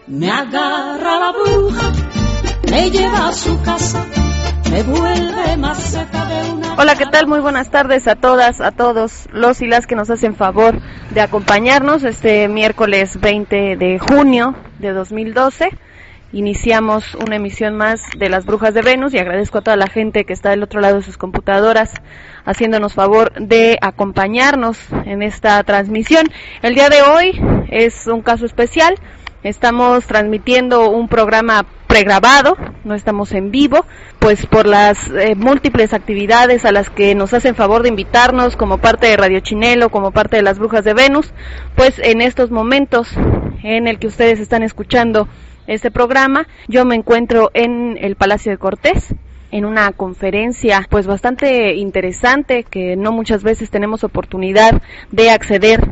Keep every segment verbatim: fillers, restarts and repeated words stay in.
Me agarra la bruja, me lleva a su casa, me vuelve maceta de una... Hola, ¿qué tal? Muy buenas tardes a todas, a todos los y las que nos hacen favor de acompañarnos este miércoles veinte de junio de dos mil doce. Iniciamos una emisión más de Las Brujas de Venus y agradezco a toda la gente que está del otro lado de sus computadoras haciéndonos favor de acompañarnos en esta transmisión. El día de hoy es un caso especial. Estamos transmitiendo un programa pregrabado, no estamos en vivo, pues por las eh, múltiples actividades a las que nos hacen favor de invitarnos como parte de Radio Chinelo, como parte de Las Brujas de Venus, pues en estos momentos en el que ustedes están escuchando este programa, yo me encuentro en el Palacio de Cortés, en una conferencia pues bastante interesante que no muchas veces tenemos oportunidad de acceder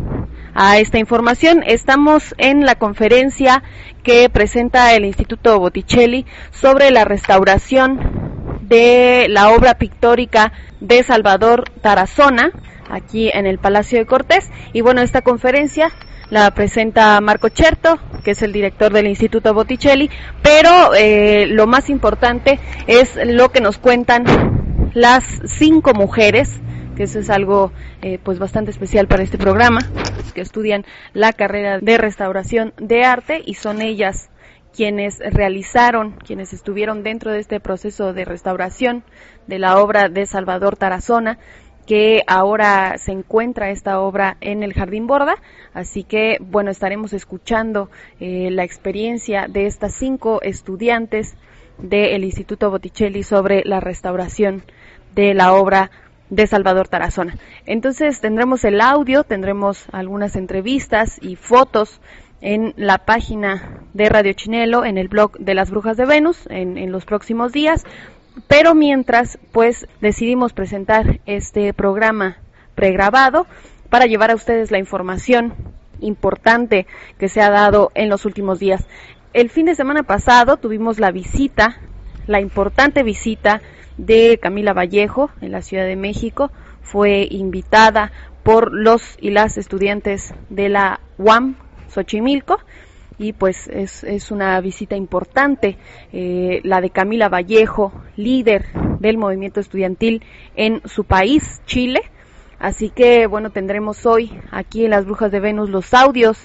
a esta información. Estamos en la conferencia que presenta el Instituto Botticelli sobre la restauración de la obra pictórica de Salvador Tarazona, aquí en el Palacio de Cortés. Y bueno, esta conferencia la presenta Marco Cherto, que es el director del Instituto Botticelli, pero eh, lo más importante es lo que nos cuentan las cinco mujeres, que eso es algo eh, pues bastante especial para este programa, que estudian la carrera de restauración de arte y son ellas quienes realizaron, quienes estuvieron dentro de este proceso de restauración de la obra de Salvador Tarazona, que ahora se encuentra esta obra en el Jardín Borda. Así que, bueno, estaremos escuchando eh, la experiencia de estas cinco estudiantes del Instituto Botticelli sobre la restauración de la obra de Salvador Tarazona. Entonces tendremos el audio, tendremos algunas entrevistas y fotos en la página de Radio Chinelo, en el blog de Las Brujas de Venus, en, en los próximos días. Pero mientras, pues, decidimos presentar este programa pregrabado para llevar a ustedes la información importante que se ha dado en los últimos días. El fin de semana pasado tuvimos la visita, la importante visita de Camila Vallejo en la Ciudad de México. Fue invitada por los y las estudiantes de la U A M Xochimilco. Y pues es, es una visita importante, eh, la de Camila Vallejo, líder del movimiento estudiantil en su país, Chile. Así que, bueno, tendremos hoy aquí en Las Brujas de Venus los audios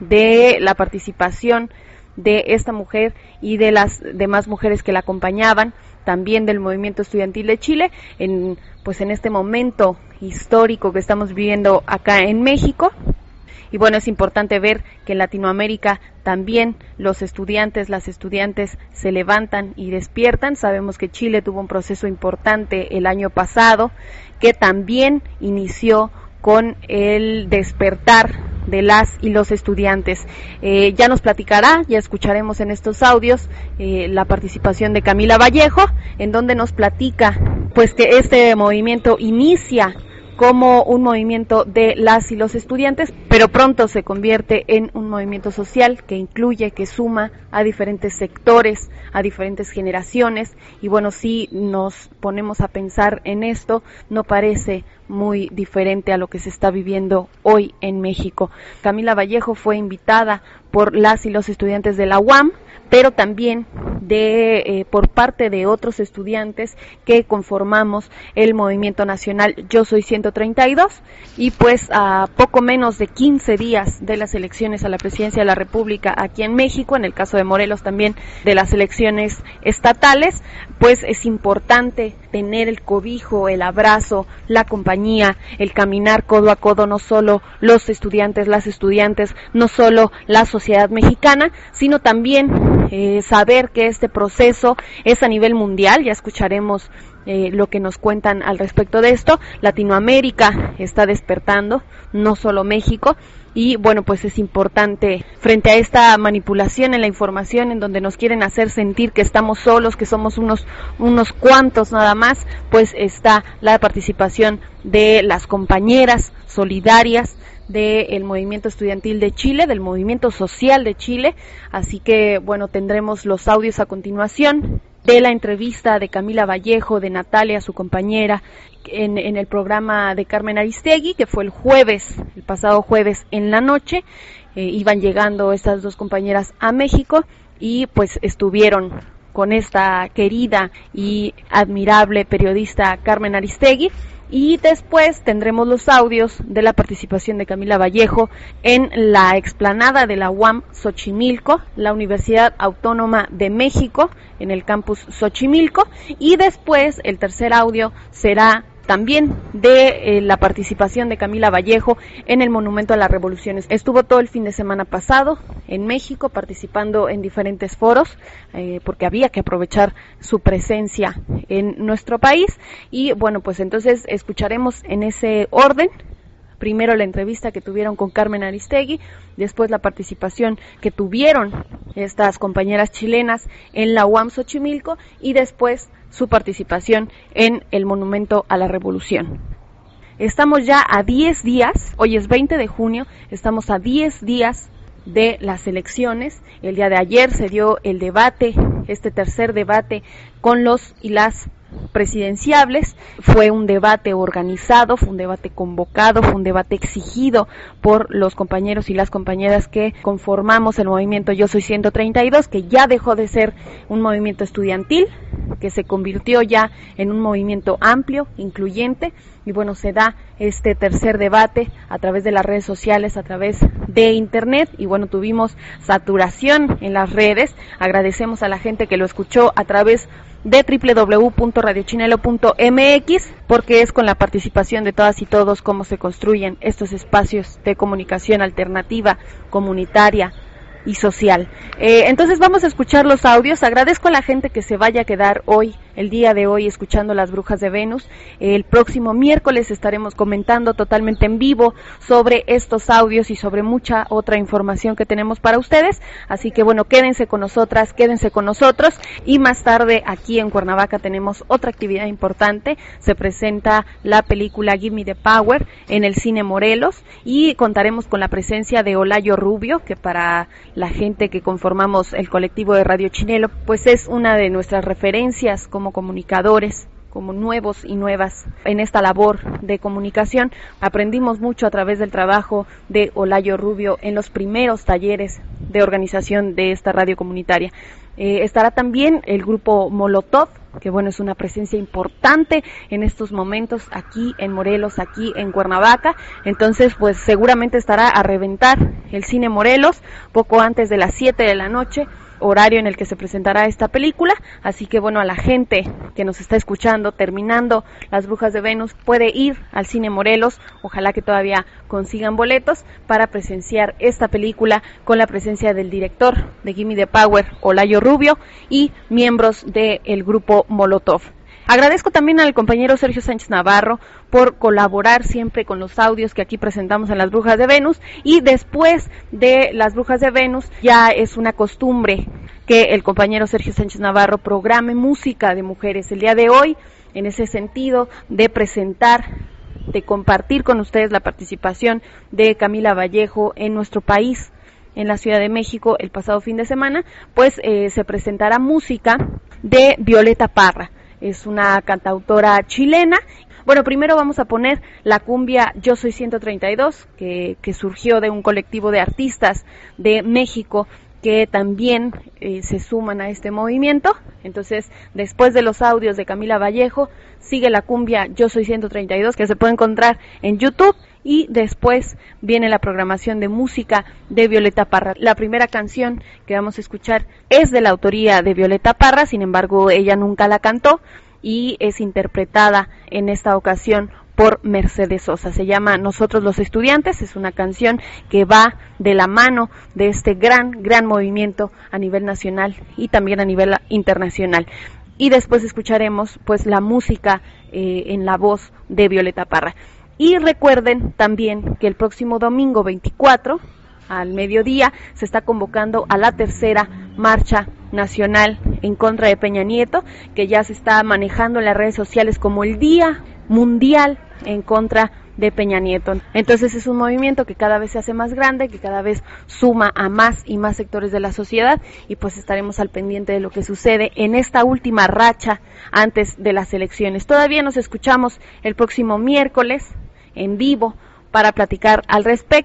de la participación de esta mujer y de las demás mujeres que la acompañaban, también del movimiento estudiantil de Chile, en pues en este momento histórico que estamos viviendo acá en México. Y bueno, es importante ver que en Latinoamérica también los estudiantes, las estudiantes se levantan y despiertan. Sabemos que Chile tuvo un proceso importante el año pasado, que también inició con el despertar de las y los estudiantes. Eh, ya nos platicará, ya escucharemos en estos audios eh, la participación de Camila Vallejo, en donde nos platica pues que este movimiento inicia como un movimiento de las y los estudiantes, pero pronto se convierte en un movimiento social que incluye, que suma a diferentes sectores, a diferentes generaciones. Y bueno, si nos ponemos a pensar en esto, no parece muy diferente a lo que se está viviendo hoy en México. Camila Vallejo fue invitada por las y los estudiantes de la U A M, pero también de eh, por parte de otros estudiantes que conformamos el movimiento nacional Yo Soy ciento treinta y dos, y pues a poco menos de quince días de las elecciones a la presidencia de la República aquí en México, en el caso de Morelos también de las elecciones estatales, pues es importante tener el cobijo, el abrazo, la compañía, el caminar codo a codo, no solo los estudiantes, las estudiantes, no solo la sociedad mexicana, sino también Eh, saber que este proceso es a nivel mundial. Ya escucharemos eh, lo que nos cuentan al respecto de esto. Latinoamérica está despertando, no solo México, y bueno, pues es importante frente a esta manipulación en la información, en donde nos quieren hacer sentir que estamos solos, que somos unos unos cuantos nada más, pues está la participación de las compañeras solidarias del movimiento estudiantil de Chile, del movimiento social de Chile. Así que, bueno, tendremos los audios a continuación de la entrevista de Camila Vallejo, de Natalia, su compañera, en, en el programa de Carmen Aristegui, que fue el jueves, el pasado jueves en la noche. eh, iban llegando estas dos compañeras a México y pues estuvieron con esta querida y admirable periodista Carmen Aristegui. Y después tendremos los audios de la participación de Camila Vallejo en la explanada de la U A M Xochimilco, la Universidad Autónoma de México, en el campus Xochimilco. Y después el tercer audio será también de eh, la participación de Camila Vallejo en el Monumento a la Revolución. Estuvo todo el fin de semana pasado en México participando en diferentes foros, eh, porque había que aprovechar su presencia en nuestro país. Y bueno, pues entonces escucharemos en ese orden. Primero la entrevista que tuvieron con Carmen Aristegui, después la participación que tuvieron estas compañeras chilenas en la U A M Xochimilco y después su participación en el Monumento a la Revolución. Estamos ya a diez días, hoy es veinte de junio, estamos a diez días de las elecciones. El día de ayer se dio el debate, este tercer debate con los y las presidenciables. Fue un debate organizado, fue un debate convocado, fue un debate exigido por los compañeros y las compañeras que conformamos el movimiento Yo Soy ciento treinta y dos, que ya dejó de ser un movimiento estudiantil, que se convirtió ya en un movimiento amplio, incluyente. Y bueno, se da este tercer debate a través de las redes sociales, a través de internet, y bueno, tuvimos saturación en las redes. Agradecemos a la gente que lo escuchó a través de doble u doble u doble u punto radio chinelo punto eme equis, porque es con la participación de todas y todos cómo se construyen estos espacios de comunicación alternativa, comunitaria y social. Eh, entonces vamos a escuchar los audios. Agradezco a la gente que se vaya a quedar hoy, el día de hoy, escuchando Las Brujas de Venus. El próximo miércoles estaremos comentando totalmente en vivo sobre estos audios y sobre mucha otra información que tenemos para ustedes. Así que bueno, quédense con nosotras, quédense con nosotros. Y más tarde aquí en Cuernavaca tenemos otra actividad importante. Se presenta la película Give Me the Power en el Cine Morelos y contaremos con la presencia de Olayo Rubio, que para la gente que conformamos el colectivo de Radio Chinelo, pues es una de nuestras referencias como comunicadores, como nuevos y nuevas en esta labor de comunicación. Aprendimos mucho a través del trabajo de Olayo Rubio en los primeros talleres de organización de esta radio comunitaria. Eh, estará también el grupo Molotov, que bueno, es una presencia importante en estos momentos aquí en Morelos, aquí en Cuernavaca. Entonces pues seguramente estará a reventar el Cine Morelos poco antes de las siete de la noche, horario en el que se presentará esta película. Así que bueno, a la gente que nos está escuchando, terminando Las Brujas de Venus, puede ir al Cine Morelos. Ojalá que todavía consigan boletos para presenciar esta película con la presencia del director de Gimme the Power, Olayo Rubio, y miembros del grupo Molotov. Agradezco también al compañero Sergio Sánchez Navarro por colaborar siempre con los audios que aquí presentamos en Las Brujas de Venus. Y después de Las Brujas de Venus ya es una costumbre que el compañero Sergio Sánchez Navarro programe música de mujeres. El día de hoy, en ese sentido de presentar, de compartir con ustedes la participación de Camila Vallejo en nuestro país, en la Ciudad de México el pasado fin de semana, pues eh, se presentará música de Violeta Parra. Es una cantautora chilena. Bueno, primero vamos a poner la cumbia Yo Soy ciento treinta y dos, que, que surgió de un colectivo de artistas de México que también eh, se suman a este movimiento. Entonces, después de los audios de Camila Vallejo, sigue la cumbia Yo Soy ciento treinta y dos, que se puede encontrar en YouTube, y después viene la programación de música de Violeta Parra. La primera canción que vamos a escuchar es de la autoría de Violeta Parra, sin embargo, ella nunca la cantó y es interpretada en esta ocasión por Mercedes Sosa. Se llama Nosotros los Estudiantes. Es una canción que va de la mano de este gran, gran movimiento a nivel nacional y también a nivel internacional. Y después escucharemos pues la música eh, en la voz de Violeta Parra. Y recuerden también que el próximo domingo veinticuatro, al mediodía, se está convocando a la tercera marcha nacional en contra de Peña Nieto, que ya se está manejando en las redes sociales como el Día Mundial en contra de Peña Nieto. Entonces es un movimiento que cada vez se hace más grande, que cada vez suma a más y más sectores de la sociedad, y pues estaremos al pendiente de lo que sucede en esta última racha antes de las elecciones. Todavía nos escuchamos el próximo miércoles en vivo para platicar al respecto.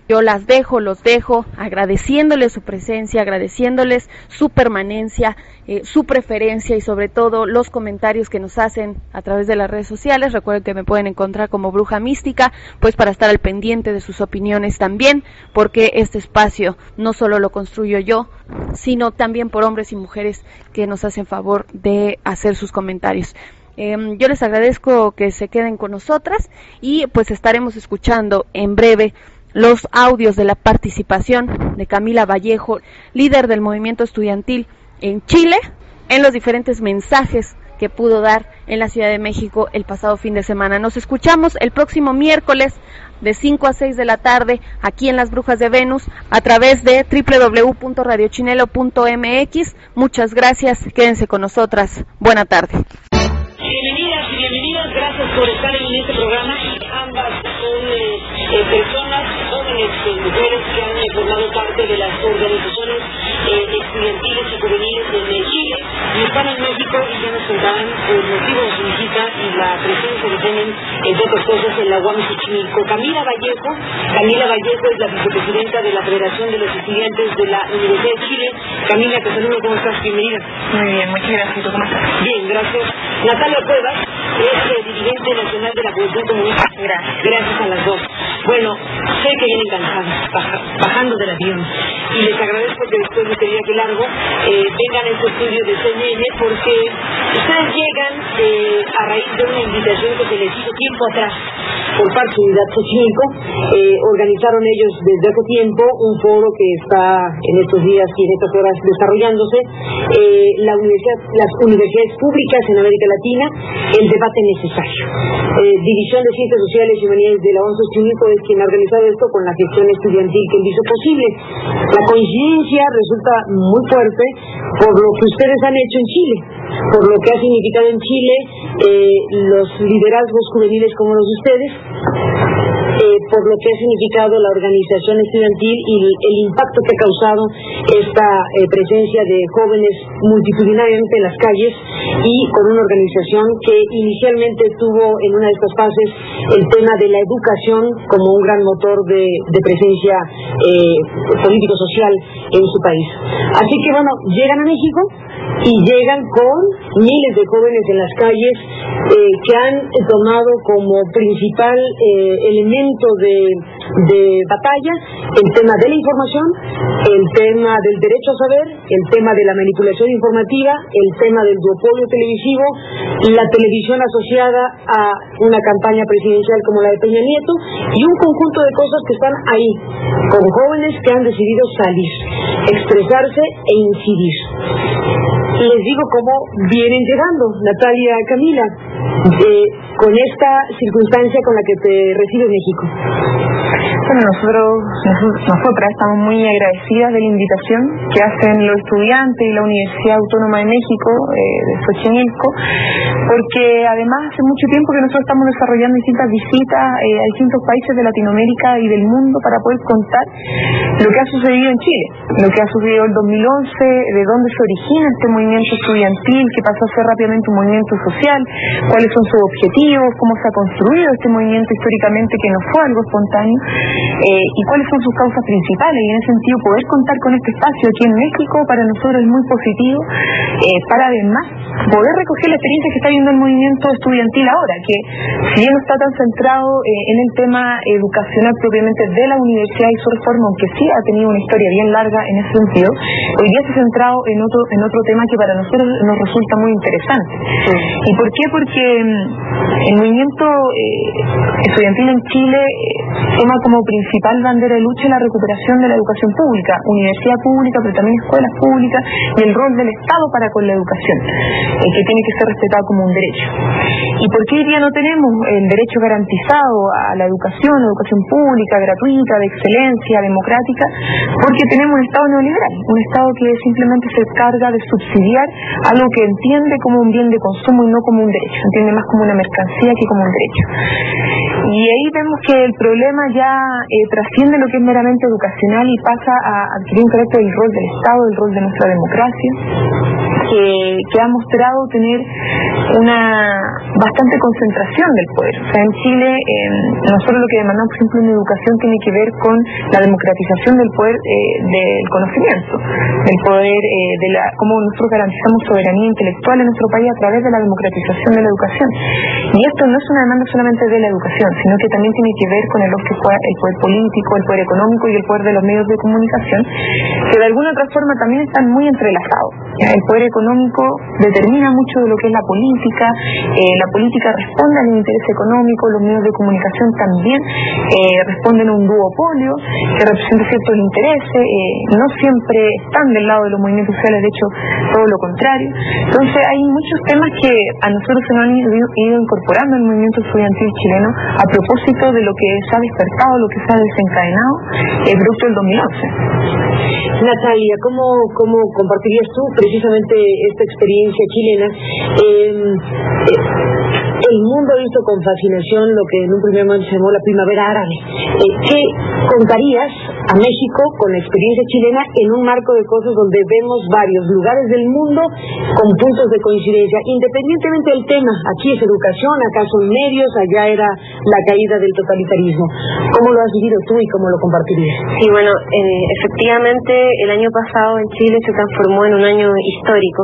Yo las dejo, los dejo, agradeciéndoles su presencia, agradeciéndoles su permanencia, eh, su preferencia y sobre todo los comentarios que nos hacen a través de las redes sociales. Recuerden que me pueden encontrar como Bruja Mística, pues para estar al pendiente de sus opiniones también, porque este espacio no solo lo construyo yo, sino también por hombres y mujeres que nos hacen favor de hacer sus comentarios. Eh, yo les agradezco que se queden con nosotras y pues estaremos escuchando en breve los audios de la participación de Camila Vallejo, líder del movimiento estudiantil en Chile, en los diferentes mensajes que pudo dar en la Ciudad de México el pasado fin de semana. Nos escuchamos el próximo miércoles de cinco a seis de la tarde aquí en Las Brujas de Venus a través de doble u doble u doble u punto radio chinelo punto eme equis. Muchas gracias, quédense con nosotras. Buena tarde. Bienvenidas y bienvenidos, gracias por estar en este programa. Ambas son eh, eh, personas, jóvenes eh, mujeres que han eh, formado parte de las organizaciones eh, estudiantiles y juveniles de Chile y están en México y ya nos contarán el motivo de su visita y la presencia que tienen, entre otras cosas, en la U A M Xochimilco. Camila Vallejo, Camila Vallejo es la vicepresidenta de la Federación de los Estudiantes de la Universidad de Chile. Camila, te saludo, ¿cómo estás? Bienvenida. Muy bien, muchas gracias. ¿Cómo estás? Bien, gracias. Natalia Cuevas es eh, dirigente nacional de la Juventud Comunista. Gracias. Gracias a las dos. Bueno, sé que vienen cansados, baja, bajando del avión, y les agradezco que después de este viaje largo eh, vengan a este estudio de C N N, porque ustedes llegan eh, a raíz de una invitación que se les hizo tiempo atrás por parte de Unidad Xochimilco. Eh, organizaron ellos desde hace tiempo un foro que está en estos días y en estas horas desarrollándose, eh, la universidad, las universidades públicas en América Latina, el debate necesario. Eh, División de Ciencias Sociales y Humanidades de la U A M Xochimilco es quien ha organizado esto con la gestión estudiantil que él hizo posible. La coincidencia resulta muy fuerte por lo que ustedes han hecho en Chile, por lo que ha significado en Chile eh, los liderazgos juveniles como los de ustedes, eh, por lo que ha significado la organización estudiantil y el, el impacto que ha causado esta eh, presencia de jóvenes multitudinariamente en las calles y con una organización que inicialmente tuvo en una de estas fases el tema de la educación como un gran motor de, de presencia eh, político-social en su país. Así que bueno, llegan a México y llegan con miles de jóvenes en las calles eh, que han tomado como principal eh, elemento de, de batalla el tema de la información, el tema del derecho a saber, el tema de la manipulación informativa, el tema del duopolio televisivo, la televisión asociada a una campaña presidencial como la de Peña Nieto y un conjunto de cosas que están ahí, con jóvenes que han decidido salir, expresarse e incidir. Les digo cómo vienen llegando, Natalia, Camila, eh, con esta circunstancia con la que te recibe México. Bueno, nosotros, nosotras estamos muy agradecidas de la invitación que hacen los estudiantes y la Universidad Autónoma de México, eh, de Xochimilco, porque además hace mucho tiempo que nosotros estamos desarrollando distintas visitas eh, a distintos países de Latinoamérica y del mundo para poder contar lo que ha sucedido en Chile, lo que ha sucedido en el dos mil once, de dónde se origina este movimiento estudiantil, que pasó a ser rápidamente un movimiento social, cuáles son sus objetivos, cómo se ha construido este movimiento históricamente, que no fue algo espontáneo, eh, y cuáles son sus causas principales. Y en ese sentido, poder contar con este espacio aquí en México para nosotros es muy positivo, eh, para además poder recoger la experiencia que está viendo el movimiento estudiantil ahora, que si bien no está tan centrado eh, en el tema educacional propiamente de la universidad y su reforma, aunque sí ha tenido una historia bien larga en ese sentido, hoy día se ha centrado en otro, en otro tema que para nosotros nos resulta muy interesante. Sí. ¿Y por qué? Porque el movimiento eh, estudiantil en Chile eh, toma como principal bandera de lucha la recuperación de la educación pública, universidad pública, pero también escuelas públicas, y el rol del Estado para con la educación, eh, que tiene que ser respetado como un derecho. ¿Y por qué hoy día no tenemos el derecho garantizado a la educación, educación pública, gratuita, de excelencia, democrática? Porque tenemos un Estado neoliberal, un Estado que simplemente se encarga de subsidiar algo que entiende como un bien de consumo y no como un derecho, entiende más como una mercancía que como un derecho. Y ahí vemos que el problema ya eh, trasciende lo que es meramente educacional y pasa a adquirir un carácter del rol del Estado, del rol de nuestra democracia, que, que ha mostrado tener una bastante concentración del poder. O sea, en Chile eh, nosotros lo que demandamos, por ejemplo, en educación tiene que ver con la democratización del poder eh, del conocimiento, del poder eh, de la cómo nosotros garantizamos soberanía intelectual en nuestro país a través de la democratización de la educación. Y esto no es una demanda solamente de la educación, sino que también tiene que ver con el, el poder político, el poder económico y el poder de los medios de comunicación, que de alguna otra forma también están muy entrelazados. ¿Ya? El poder económico determina mucho de lo que es la política, eh, la política responde a un interés económico, los medios de comunicación también eh, responden a un duopolio que representa ciertos intereses, eh, no siempre están del lado de los movimientos sociales, de hecho todo lo contrario. Entonces hay muchos temas que a nosotros se nos han ido, ido incorporando al movimiento estudiantil chileno a propósito de lo que se ha despertado, lo que se ha desencadenado el eh, producto del dos mil once. Natalia, ¿cómo, cómo compartirías tú precisamente esta experiencia chilena? Eh, eh, el mundo ha visto con fascinación lo que en un primer momento se llamó la primavera árabe. Eh, ¿Qué contarías a México con la experiencia chilena en un marco de cosas donde vemos varios lugares del mundo con puntos de coincidencia, independientemente del tema? Aquí es educación, acá son medios, allá era la caída del totalitarismo. ¿Cómo lo has vivido tú y cómo lo compartirías? Sí, bueno, eh, efectivamente el año pasado en Chile se transformó en un año histórico,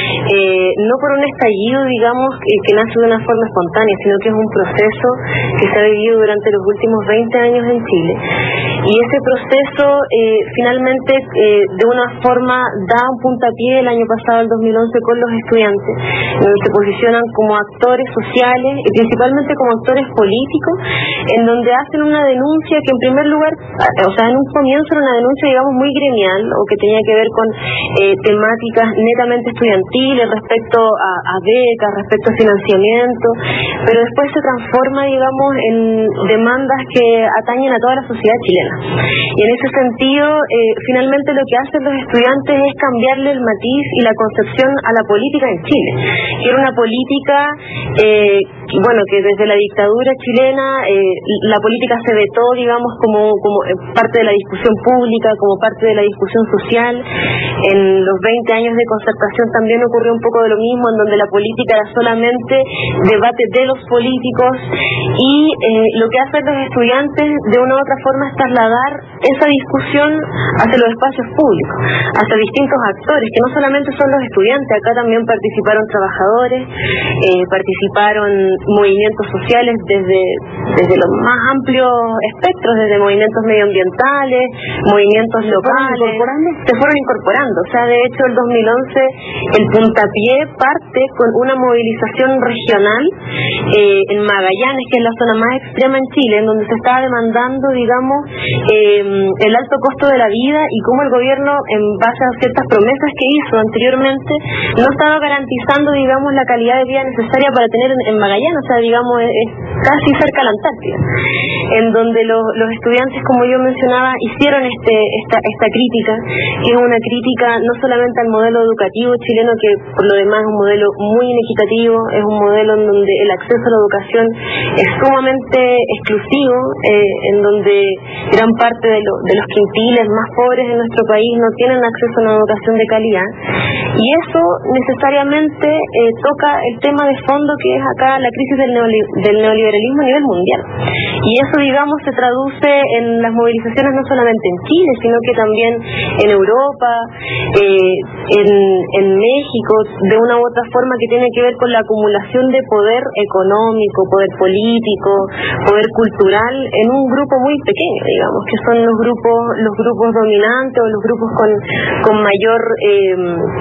eh, no por un estallido, digamos, que, que nace de una forma espontánea, sino que es un proceso que se ha vivido durante los últimos veinte años en Chile. Y ese proceso eh, finalmente eh, de una forma da un puntapié el año pasado, el dos mil once, con los estudiantes, donde se posicionan como actores sociales y principalmente como actores políticos, en donde hacen una denuncia que en primer lugar, o sea, en un comienzo era una denuncia, digamos, muy gremial, o que tenía que ver con eh, temáticas netamente estudiantiles respecto a, a becas, respecto a financiamiento, pero después se transforma, digamos, en demandas que atañen a toda la sociedad chilena. Y en ese sentido, eh, finalmente lo que hacen los estudiantes es cambiarle el matiz y la concepción a la política en Chile, que era una política, eh, bueno, que desde la dictadura chilena eh, la política se vetó, digamos, como, como parte de la discusión pública, como parte de la discusión social. En los veinte años de concertación también ocurrió un poco de lo mismo, en donde la política era solamente debate de los políticos, y eh, lo que hacen los estudiantes de una u otra forma es trasladar esa discusión hacia los espacios públicos, hacia distintos actores, que no solamente son los estudiantes, acá también participaron trabajadores, eh, participaron movimientos sociales desde, desde los más amplios espectros, desde movimientos medioambientales, movimientos locales, se fueron incorporando. O sea, de hecho el dos mil once el puntapié parte con una movilización regional eh, en Magallanes, que es la zona más extrema en Chile, en donde se estaba demandando, digamos, eh, el alto costo de la vida y cómo el gobierno, en base a ciertas promesas que hizo anteriormente, no estaba garantizando, digamos, la calidad de vida necesaria para tener en, en Magallanes. O sea, digamos, es, es casi cerca a la Antártida, en donde lo, los estudiantes, como yo mencionaba, hicieron este esta, esta crítica, que es una crítica no solamente al modelo educativo chileno, que por lo demás es un modelo muy inequitativo, es un modelo en donde el acceso a la educación es sumamente exclusivo, eh, en donde gran parte de, lo, de los quintiles más pobres en nuestro país no tienen acceso a una educación de calidad, y eso necesariamente eh, toca el tema de fondo, que es acá la crisis del, neoli del neoliberalismo a nivel mundial. Y eso, digamos, se traduce en las movilizaciones no solamente en Chile, sino que también en Europa, eh, en, en México, de una u otra forma, que tiene que ver con la acumulación de poder económico, poder político, poder cultural en un grupo muy pequeño, digamos, que son los grupos los grupos dominantes, o los grupos con, con mayor, eh,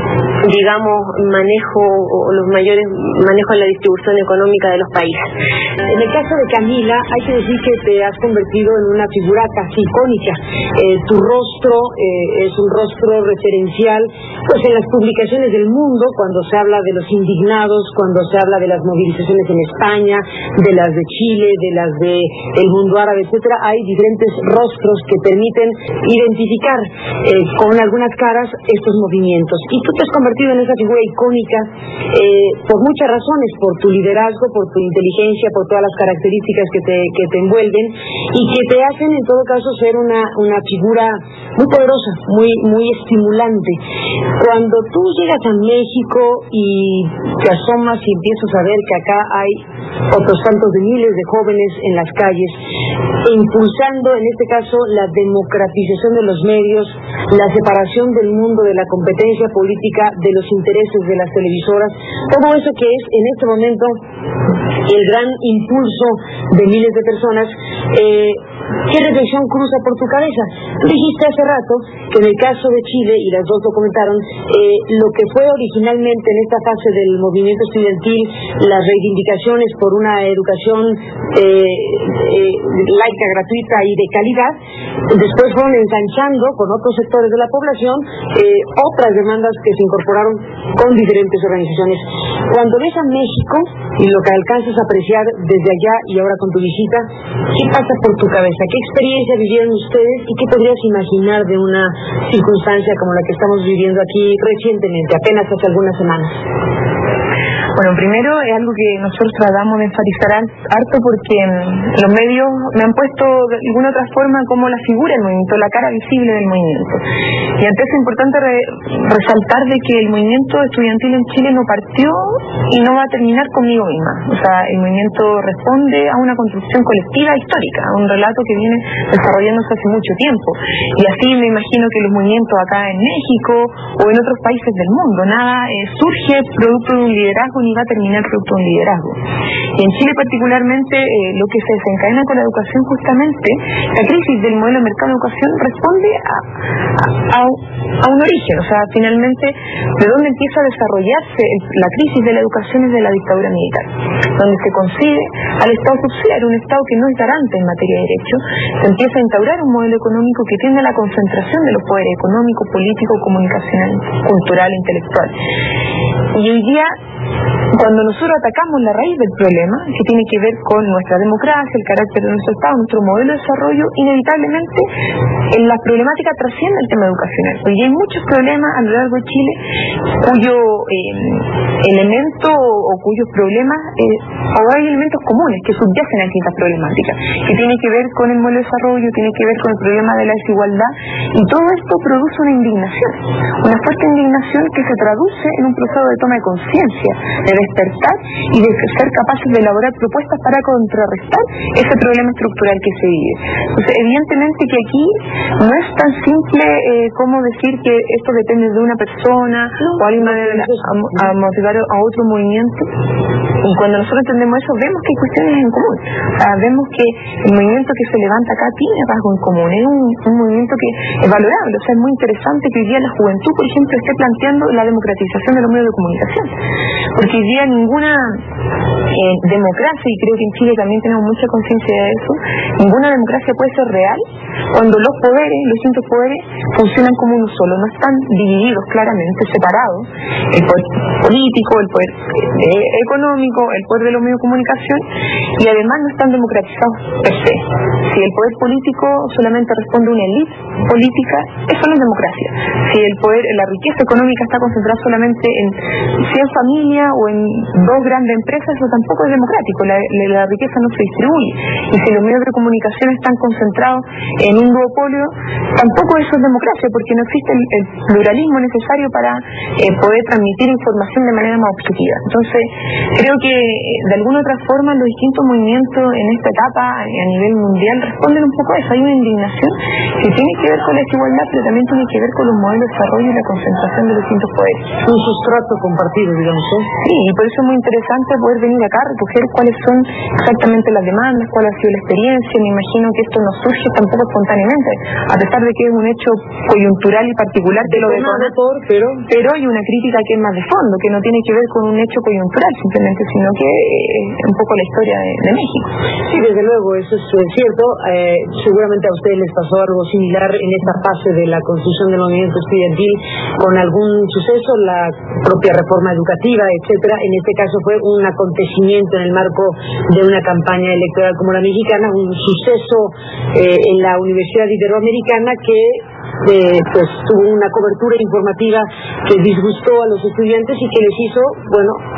digamos, manejo, o los mayores manejos en la distribución económica de los países. En el caso de Camila, hay que decir que te has convertido en una figura casi icónica. Eh, tu rostro eh, es un rostro referencial, pues en las publicaciones del mundo, cuando se habla de los indignados, cuando se habla de las movilizaciones en España, de las de Chile, de las de el mundo árabe, etcétera. Hay diferentes rostros que permiten identificar eh, con algunas caras estos movimientos. Y tú te has convertido en esa figura icónica eh, por muchas razones, por tu liderazgo, por tu inteligencia, por todas las características que te, que te envuelven y que te hacen en todo caso ser una, una figura muy poderosa, muy, muy estimulante. Cuando tú llegas a México y te asomas y empiezas a ver que acá hay otros tantos de miles de jóvenes en las calles, impulsando en este caso la democratización de los medios, la separación del mundo de la competencia política, de los intereses de las televisoras, todo eso que es en este momento el gran impulso de miles de personas, eh, ¿qué reflexión cruza por tu cabeza? Tú dijiste hace rato que en el caso de Chile, y las dos lo comentaron, eh, lo que fue originalmente en esta fase del movimiento estudiantil, las reivindicaciones por una educación eh, eh, laica, gratuita y de calidad, después fueron ensanchando con otros sectores de la población eh, otras demandas que se incorporaron con diferentes organizaciones. Cuando ves a México y lo que alcanzas a apreciar desde allá y ahora con tu visita, ¿qué pasa por tu cabeza? ¿Qué experiencia vivieron ustedes y qué podrías imaginar de una circunstancia como la que estamos viviendo aquí recientemente, apenas hace algunas semanas? Bueno, primero es algo que nosotros tratamos de enfatizar harto porque los medios me han puesto de alguna otra forma como la figura del movimiento, la cara visible del movimiento. Y antes es importante re, resaltar de que el movimiento estudiantil en Chile no partió y no va a terminar conmigo misma. O sea, el movimiento responde a una construcción colectiva histórica, a un relato que viene desarrollándose hace mucho tiempo. Y así me imagino que los movimientos acá en México o en otros países del mundo, nada eh, surge producto de un liderazgo ni va a terminar producto de un liderazgo. Y en Chile particularmente eh, lo que se desencadena con la educación justamente, la crisis del modelo de mercado de educación responde a, a, a un origen, o sea, finalmente de dónde empieza a desarrollarse el, la crisis de la educación es de la dictadura militar, donde se concibe al Estado subsidiario, un Estado que no es garante en materia de derecho, se empieza a instaurar un modelo económico que tiende a la concentración de los poderes económico, político, comunicacional, cultural, intelectual. Y hoy día, cuando nosotros atacamos la raíz del problema, que tiene que ver con nuestra democracia, el carácter de nuestro Estado, nuestro modelo de desarrollo, inevitablemente en la problemática trasciende el tema educacional. Hoy hay muchos problemas a lo largo de Chile cuyo eh, elemento o cuyos problemas, eh, o hay elementos comunes que subyacen a distintas problemáticas, que tiene que ver con el modelo de desarrollo, tiene que ver con el problema de la desigualdad, y todo esto produce una indignación, una fuerte indignación que se traduce en un proceso de toma de conciencia, de despertar y de ser capaces de elaborar propuestas para contrarrestar ese problema estructural que se vive. Entonces, evidentemente que aquí no es tan simple eh, como decir que esto depende de una persona o alguien va a, a motivar a otro movimiento. Y cuando nosotros entendemos eso, vemos que hay cuestiones en común. O sea, vemos que el movimiento que se levanta acá tiene rasgos en común. Es un, un movimiento que es valorable. O sea, es muy interesante que hoy día la juventud, por ejemplo, esté planteando la democratización de los medios de comunicación. Porque hoy día ninguna eh, democracia, y creo que en Chile también tenemos mucha conciencia de eso, ninguna democracia puede ser real cuando los poderes, los distintos poderes, funcionan como uno solo, no están divididos claramente, separados, el poder político, el poder eh, económico, el poder de los medios de comunicación, y además no están democratizados per se. Si el poder político solamente responde a una élite política, eso no es democracia. Si el poder, la riqueza económica está concentrada solamente en cien familias o en dos grandes empresas, eso tampoco es democrático, la, la riqueza no se distribuye. Y si los medios de comunicación están concentrados en un duopolio, tampoco eso es democracia, porque no existe el, el pluralismo necesario para eh, poder transmitir información de manera más objetiva. Entonces, creo que de alguna otra forma los distintos movimientos en esta etapa a nivel mundial responden un poco a eso. Hay una indignación que tiene que ver con la desigualdad, pero también tiene que ver con los modelos de desarrollo y la concentración de los distintos poderes. Un sustrato compartido, digamos, ¿eh? Sí, y por eso es muy interesante poder venir acá a recoger cuáles son exactamente las demandas, cuál ha sido la experiencia. Me imagino que esto no surge tampoco espontáneamente, a pesar de que es un hecho coyuntural y particular que lo detona, pero... pero hay una crítica que es más de fondo, que no tiene que ver con un hecho coyuntural simplemente, sino que es un poco la historia de, de México. Sí, desde luego, eso es cierto. Eh, seguramente a ustedes les pasó algo similar en esta fase de la construcción del movimiento estudiantil con algún suceso, la propia reforma educativa, etcétera. En este caso fue un acontecimiento en el marco de una campaña electoral como la mexicana, un suceso eh, en la Universidad Iberoamericana que eh, pues tuvo una cobertura informativa que disgustó a los estudiantes y que les hizo, bueno,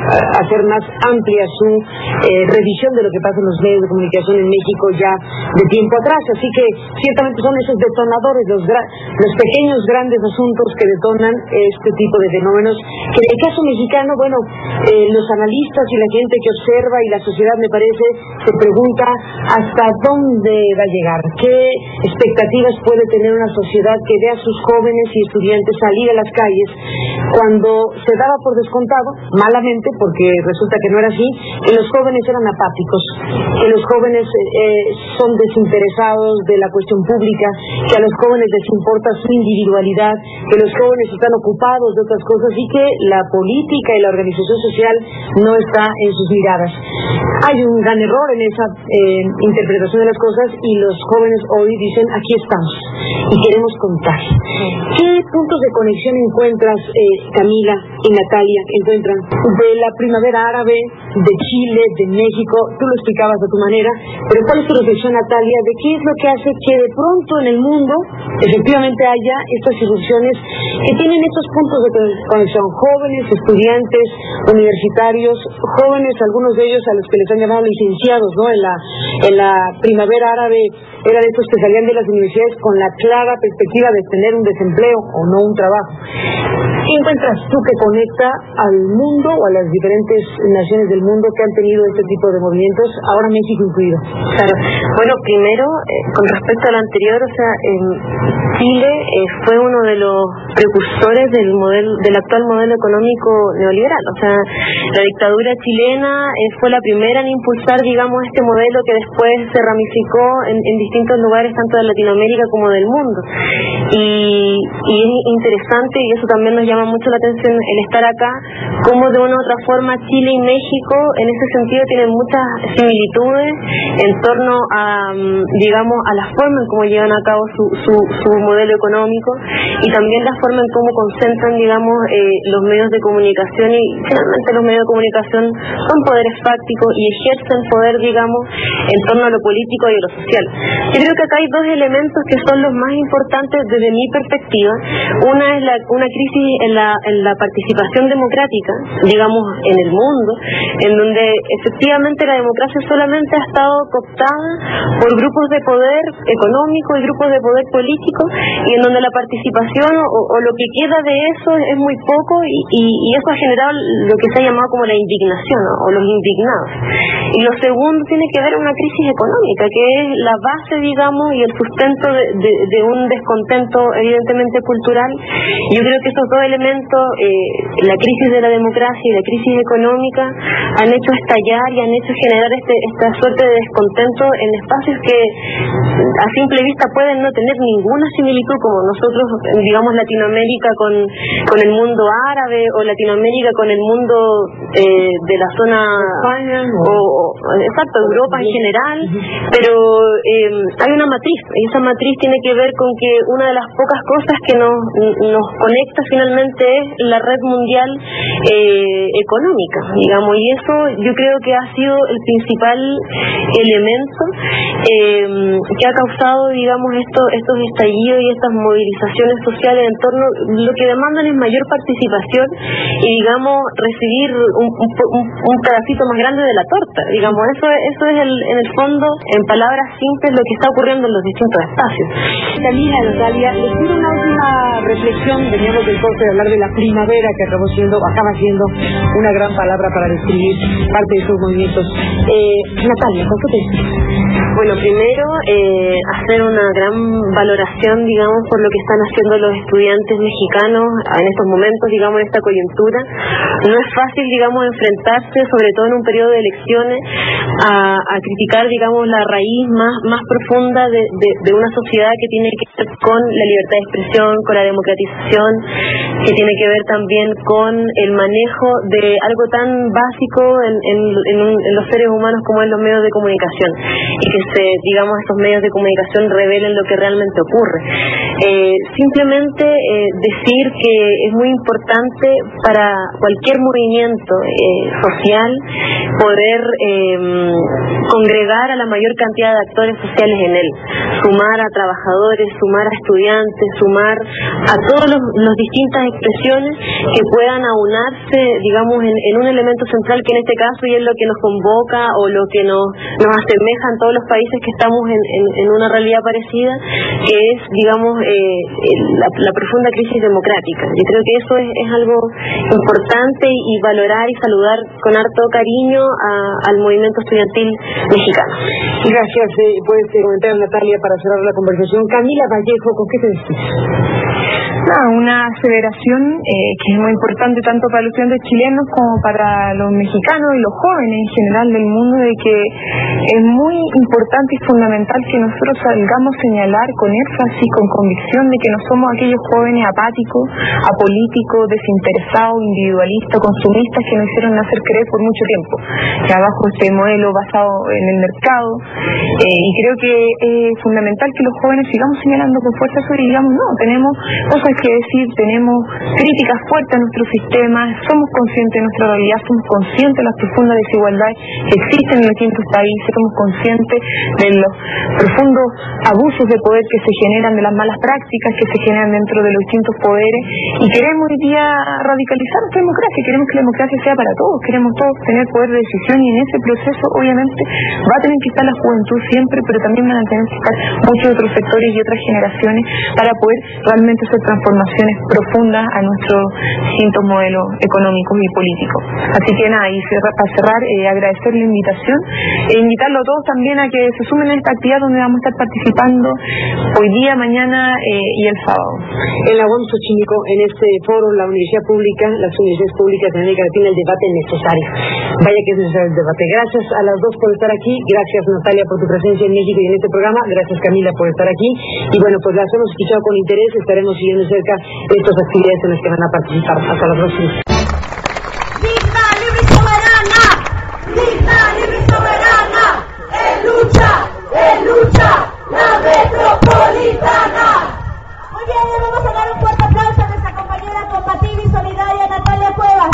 hacer más amplia su eh, revisión de lo que pasa en los medios de comunicación en México ya de tiempo atrás. Así que ciertamente son esos detonadores, los, los pequeños grandes asuntos que detonan este tipo de fenómenos, que en el caso mexicano, bueno, eh, los analistas y la gente que observa y la sociedad, me parece, se pregunta hasta dónde va a llegar, qué expectativas puede tener una sociedad que ve a sus jóvenes y estudiantes salir a las calles cuando se daba por descontado, malamente, porque resulta que no era así, que los jóvenes eran apáticos, que los jóvenes eh, son desinteresados de la cuestión pública, que a los jóvenes les importa su individualidad, que los jóvenes están ocupados de otras cosas y que la política y la organización social no está en sus miradas. Hay un gran error en esa eh, interpretación de las cosas y los jóvenes hoy dicen, aquí estamos y queremos contar. ¿Qué puntos de conexión encuentras, eh, Camila y Natalia, encuentran de la primavera árabe, de Chile, de México? Tú lo explicabas de tu manera, pero ¿cuál es tu reflexión, Natalia, de qué es lo que hace que de pronto en el mundo efectivamente haya estas irrupciones que tienen estos puntos de conexión? Jóvenes, estudiantes, universitarios, jóvenes, algunos de ellos a los que les han llamado licenciados, ¿no? En la, en la primavera árabe eran estos que salían de las universidades con la clara perspectiva de tener un desempleo o no un trabajo. ¿Qué encuentras tú que conecta al mundo o a las diferentes naciones del mundo que han tenido este tipo de movimientos, ahora México incluido? Claro. Bueno, primero, eh, con respecto al anterior, o sea, en Chile eh, fue uno de los precursores del modelo, del actual modelo económico neoliberal. O sea, la dictadura chilena eh, fue la primera en impulsar, digamos, este modelo que después se ramificó en, en distintos lugares, tanto de Latinoamérica como del mundo. Y, y es interesante, y eso también nos llama mucho la atención, el estar acá, como de una u otra forma Chile y México en ese sentido tienen muchas similitudes en torno a, digamos, a la forma en cómo llevan a cabo su, su, su modelo económico y también la forma en cómo concentran, digamos, eh, los medios de comunicación, y finalmente los medios de comunicación son poderes fácticos y ejercen poder, digamos, en torno a lo político y a lo social. Yo creo que acá hay dos elementos que son los más importantes desde mi perspectiva. Una es la, una crisis en la, en la participación democrática, digamos, en el mundo, en donde efectivamente la democracia solamente ha estado cooptada por grupos de poder económico y grupos de poder político, y en donde la participación o, o lo que queda de eso es muy poco, y, y, y eso ha generado lo que se ha llamado como la indignación, ¿no? O los indignados. Y lo segundo tiene que ver con una crisis económica, que es la base, digamos, y el sustento de, de, de un descontento evidentemente cultural. Yo creo que esos dos elementos, eh, la crisis de la democracia y la crisis económica, han hecho estallar y han hecho generar este, esta suerte de descontento en espacios que a simple vista pueden no tener ninguna similitud, como nosotros, digamos, Latinoamérica con, con el mundo árabe, o Latinoamérica con el mundo eh, de la zona España, o, o exacto, Europa en general, pero eh, hay una matriz, y esa matriz tiene que ver con que una de las pocas cosas que nos, nos conecta finalmente es la red mundial eh, económica, digamos, y eso yo creo que ha sido el principal elemento eh, que ha causado, digamos, esto, estos estallidos y estas movilizaciones sociales en torno, lo que demandan es mayor participación y, digamos, recibir un, un, un pedacito más grande de la torta, digamos, eso, eso es el, en el fondo, en palabras simples, lo que está ocurriendo en los distintos espacios. Camila, Natalia, les pido una última reflexión. Veníamos del corte de hablar de la primavera, que acabó siendo, acaba siendo una gran palabra para describir parte de esos movimientos. Eh, Natalia, ¿por qué te dices? Bueno, primero, eh, hacer una gran valoración, digamos, por lo que están haciendo los estudiantes mexicanos en estos momentos, digamos, en esta coyuntura. No es fácil, digamos, enfrentarse, sobre todo en un periodo de elecciones, a, a criticar, digamos, la raíz más, más profunda de, de, de una sociedad que tiene que ver con la libertad de expresión, con la democratización, que tiene que ver también con el manejo de algo tan básico en, en, en, un, en los seres humanos como en los medios de comunicación, y que se, digamos, estos medios de comunicación revelen lo que realmente ocurre. Eh, simplemente eh, decir que es muy importante para cualquier movimiento eh, social poder eh, congregar a la mayor cantidad de actores sociales en él, sumar a trabajadores, sumar a estudiantes, sumar a todas las distintas expresiones que puedan aunarse, digamos, en, en un elemento central que en este caso y es lo que nos convoca o lo que nos, nos asemeja en todos los países que estamos en, en, en una realidad parecida, que es, digamos, eh, la, la profunda crisis democrática. Yo creo que eso es, es algo importante y, y valorar y saludar con harto cariño a, al movimiento estudiantil mexicano. Gracias. Eh, puedes comentar, Natalia, para cerrar la conversación. Camila Vallejo, ¿con qué te despides? Nada, una aseveración eh, que es muy importante tanto para los estudiantes chilenos como para los mexicanos y los jóvenes en general del mundo, de que es muy importante y fundamental que nosotros salgamos a señalar con énfasis, con convicción, de que no somos aquellos jóvenes apáticos, apolíticos, desinteresados, individualistas, consumistas que nos hicieron hacer creer por mucho tiempo, que abajo este modelo basado en el mercado, eh, y creo que es fundamental que los jóvenes sigamos señalando con fuerza eso y digamos, no, tenemos cosas que decir, tenemos críticas fuertes a nuestro sistema, somos conscientes de nuestra realidad, somos conscientes de las profundas desigualdades que existen en los distintos países, somos conscientes de los profundos abusos de poder que se generan, de las malas prácticas que se generan dentro de los distintos poderes, y queremos hoy día radicalizar nuestra democracia, queremos que la democracia sea para todos, queremos todos tener poder de decisión, y en ese proceso obviamente va a tener que estar la juventud siempre, pero también van a tener que estar muchos otros sectores y otras generaciones para poder realmente hacer transformaciones profundas a nuestros distintos modelos económicos y políticos. Así que nada, y para cerrar, eh, agradecer la invitación e invitarlo a todos también a que se sumen a esta actividad donde vamos a estar participando hoy día, mañana eh, y el sábado. En la U A M Xochimilco, en este foro, la Universidad Pública, las universidades públicas de América Latina, el debate necesario. Vaya que es necesario el debate. Gracias a las dos por estar aquí, gracias Natalia por tu presencia en México y en este programa, gracias Camila por estar aquí, y bueno, pues las hemos escuchado con interés, estaremos siguiendo cerca estas actividades en las que van a participar. Hasta la próxima. ¡Lista, libre y soberana! ¡Lista, libre y soberana! ¡En lucha, en lucha, la metropolitana! Muy bien, le vamos a dar un fuerte aplauso a nuestra compañera combativa y solidaria Natalia Cuevas.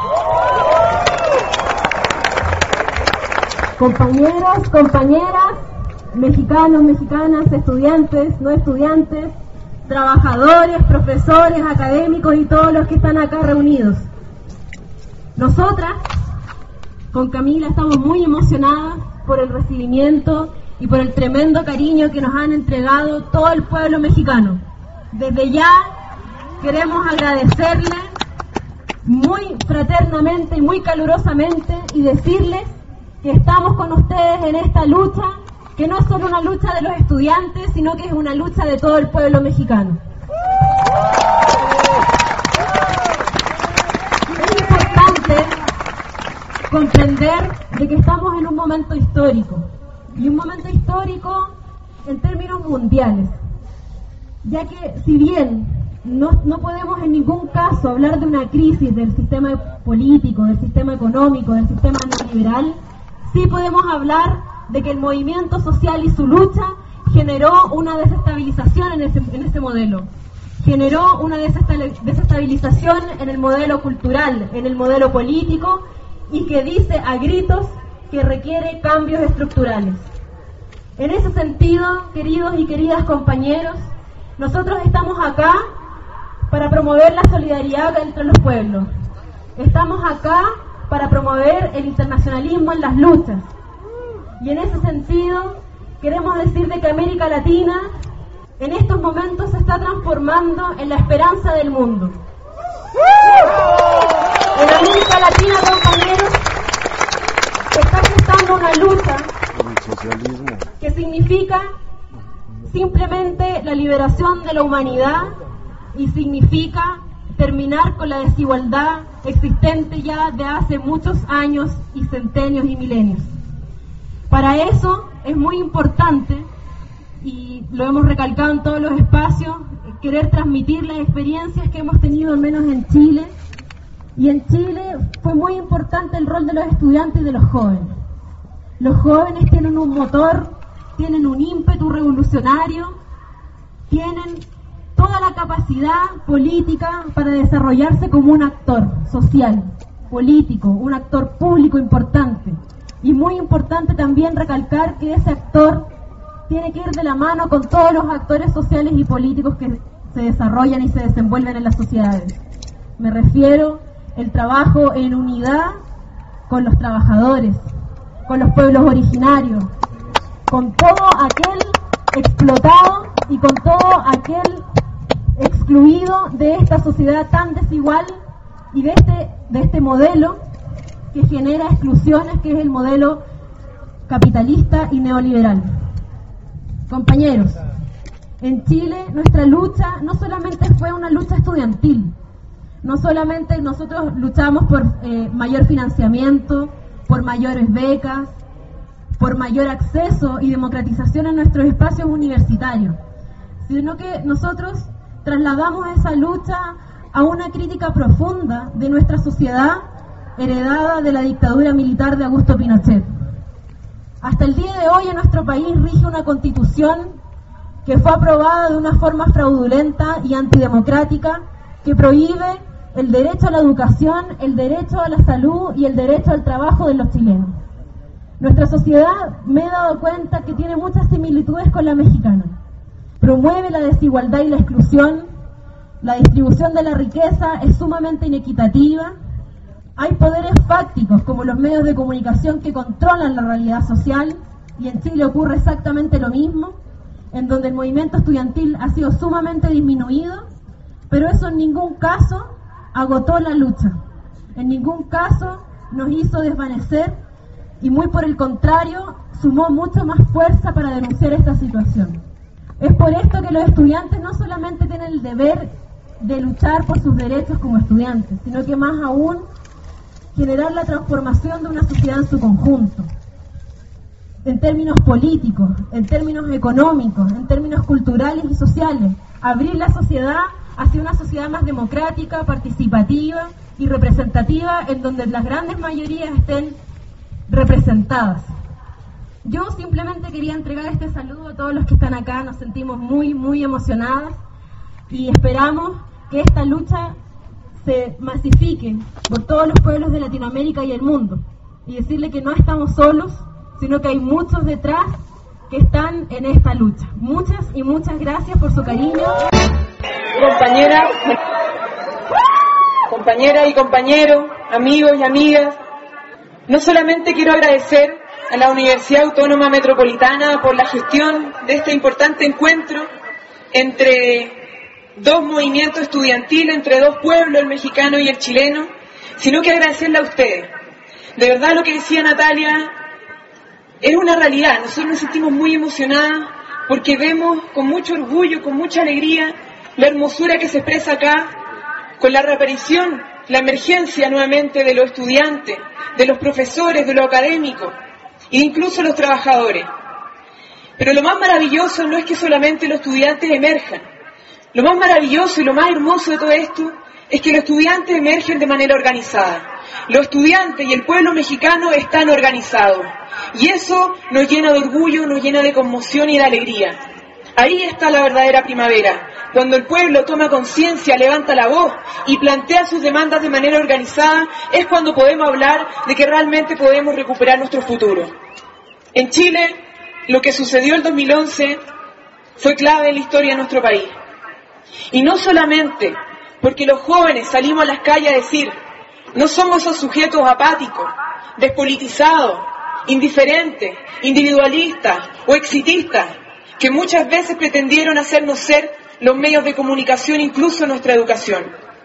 Compañeros, compañeras, mexicanos, mexicanas, estudiantes, no estudiantes, trabajadores, profesores, académicos y todos los que están acá reunidos. Nosotras, con Camila, estamos muy emocionadas por el recibimiento y por el tremendo cariño que nos han entregado todo el pueblo mexicano. Desde ya queremos agradecerle muy fraternamente y muy calurosamente y decirles que estamos con ustedes en esta lucha, que no es solo una lucha de los estudiantes, sino que es una lucha de todo el pueblo mexicano. Es importante comprender de que estamos en un momento histórico, y un momento histórico en términos mundiales, ya que si bien no, no podemos en ningún caso hablar de una crisis del sistema político, del sistema económico, del sistema neoliberal, sí podemos hablar de que el movimiento social y su lucha generó una desestabilización en ese, en ese modelo. Generó una desestabilización en el modelo cultural, en el modelo político, y que dice a gritos que requiere cambios estructurales. En ese sentido, queridos y queridas compañeros, nosotros estamos acá para promover la solidaridad entre los pueblos. Estamos acá para promover el internacionalismo en las luchas. Y en ese sentido, queremos decir de que América Latina en estos momentos se está transformando en la esperanza del mundo. En América Latina, compañeros, está gestando una lucha que significa simplemente la liberación de la humanidad y significa terminar con la desigualdad existente ya de hace muchos años y centenios y milenios. Para eso es muy importante, y lo hemos recalcado en todos los espacios, querer transmitir las experiencias que hemos tenido al menos en Chile. Y en Chile fue muy importante el rol de los estudiantes y de los jóvenes. Los jóvenes tienen un motor, tienen un ímpetu revolucionario, tienen toda la capacidad política para desarrollarse como un actor social, político, un actor público importante. Y muy importante también recalcar que ese actor tiene que ir de la mano con todos los actores sociales y políticos que se desarrollan y se desenvuelven en las sociedades. Me refiero al trabajo en unidad con los trabajadores, con los pueblos originarios, con todo aquel explotado y con todo aquel excluido de esta sociedad tan desigual y de este, de este modelo que genera exclusiones, que es el modelo capitalista y neoliberal. Compañeros, en Chile nuestra lucha no solamente fue una lucha estudiantil, no solamente nosotros luchamos por eh, mayor financiamiento, por mayores becas, por mayor acceso y democratización en nuestros espacios universitarios, sino que nosotros trasladamos esa lucha a una crítica profunda de nuestra sociedad heredada de la dictadura militar de Augusto Pinochet. Hasta el día de hoy en nuestro país rige una constitución que fue aprobada de una forma fraudulenta y antidemocrática que prohíbe el derecho a la educación, el derecho a la salud y el derecho al trabajo de los chilenos. Nuestra sociedad, me he dado cuenta que tiene muchas similitudes con la mexicana. Promueve la desigualdad y la exclusión, la distribución de la riqueza es sumamente inequitativa, hay poderes fácticos como los medios de comunicación que controlan la realidad social, y en Chile ocurre exactamente lo mismo, en donde el movimiento estudiantil ha sido sumamente disminuido, pero eso en ningún caso agotó la lucha, en ningún caso nos hizo desvanecer y muy por el contrario sumó mucho más fuerza para denunciar esta situación. Es por esto que los estudiantes no solamente tienen el deber de luchar por sus derechos como estudiantes, sino que más aún generar la transformación de una sociedad en su conjunto, en términos políticos, en términos económicos, en términos culturales y sociales, abrir la sociedad hacia una sociedad más democrática, participativa y representativa, en donde las grandes mayorías estén representadas. Yo simplemente quería entregar este saludo a todos los que están acá, nos sentimos muy, muy emocionadas y esperamos que esta lucha se masifique por todos los pueblos de Latinoamérica y el mundo, y decirle que no estamos solos, sino que hay muchos detrás que están en esta lucha. Muchas y muchas gracias por su cariño. Compañera, compañera y compañeros, amigos y amigas, no solamente quiero agradecer a la Universidad Autónoma Metropolitana por la gestión de este importante encuentro entre dos movimientos estudiantiles, entre dos pueblos, el mexicano y el chileno, sino que agradecerle a ustedes. De verdad lo que decía Natalia es una realidad. Nosotros nos sentimos muy emocionadas porque vemos con mucho orgullo, con mucha alegría, la hermosura que se expresa acá con la reaparición, la emergencia nuevamente de los estudiantes, de los profesores, de los académicos e incluso los trabajadores. Pero lo más maravilloso no es que solamente los estudiantes emerjan. Lo más maravilloso y lo más hermoso de todo esto es que los estudiantes emergen de manera organizada. Los estudiantes y el pueblo mexicano están organizados. Y eso nos llena de orgullo, nos llena de conmoción y de alegría. Ahí está la verdadera primavera. Cuando el pueblo toma conciencia, levanta la voz y plantea sus demandas de manera organizada, es cuando podemos hablar de que realmente podemos recuperar nuestro futuro. En Chile, lo que sucedió en dos mil once fue clave en la historia de nuestro país. Y no solamente porque los jóvenes salimos a las calles a decir, no somos esos sujetos apáticos, despolitizados, indiferentes, individualistas o exitistas, que muchas veces pretendieron hacernos ser los medios de comunicación, incluso nuestra educación.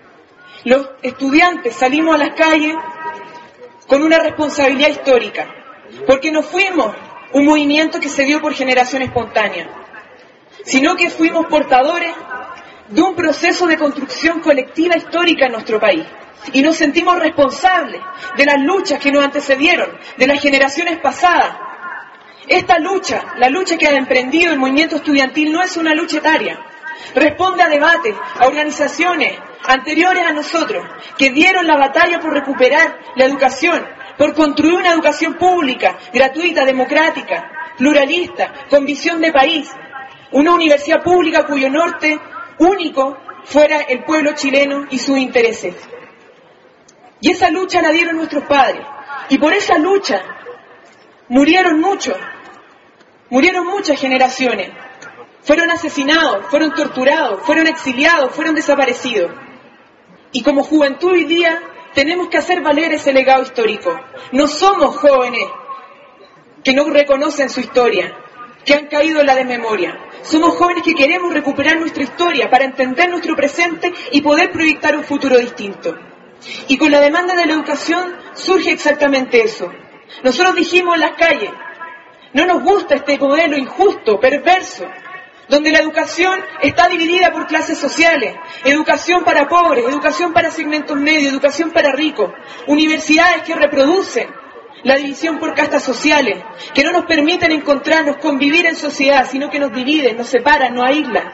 Los estudiantes salimos a las calles con una responsabilidad histórica, porque no fuimos un movimiento que se dio por generación espontánea, sino que fuimos portadores de un proceso de construcción colectiva histórica en nuestro país. Y nos sentimos responsables de las luchas que nos antecedieron, de las generaciones pasadas. Esta lucha, la lucha que ha emprendido el movimiento estudiantil, no es una lucha etaria. Responde a debates, a organizaciones anteriores a nosotros, que dieron la batalla por recuperar la educación, por construir una educación pública, gratuita, democrática, pluralista, con visión de país. Una universidad pública cuyo norte único fuera el pueblo chileno y sus intereses. Y esa lucha la dieron nuestros padres. Y por esa lucha murieron muchos, murieron muchas generaciones. Fueron asesinados, fueron torturados, fueron exiliados, fueron desaparecidos. Y como juventud hoy día tenemos que hacer valer ese legado histórico. No somos jóvenes que no reconocen su historia, que han caído en la desmemoria. Somos jóvenes que queremos recuperar nuestra historia para entender nuestro presente y poder proyectar un futuro distinto. Y con la demanda de la educación surge exactamente eso. Nosotros dijimos en las calles, no nos gusta este modelo injusto, perverso, donde la educación está dividida por clases sociales, educación para pobres, educación para segmentos medios, educación para ricos, universidades que reproducen la división por castas sociales, que no nos permiten encontrarnos, convivir en sociedad, sino que nos dividen, nos separan, nos aíslan.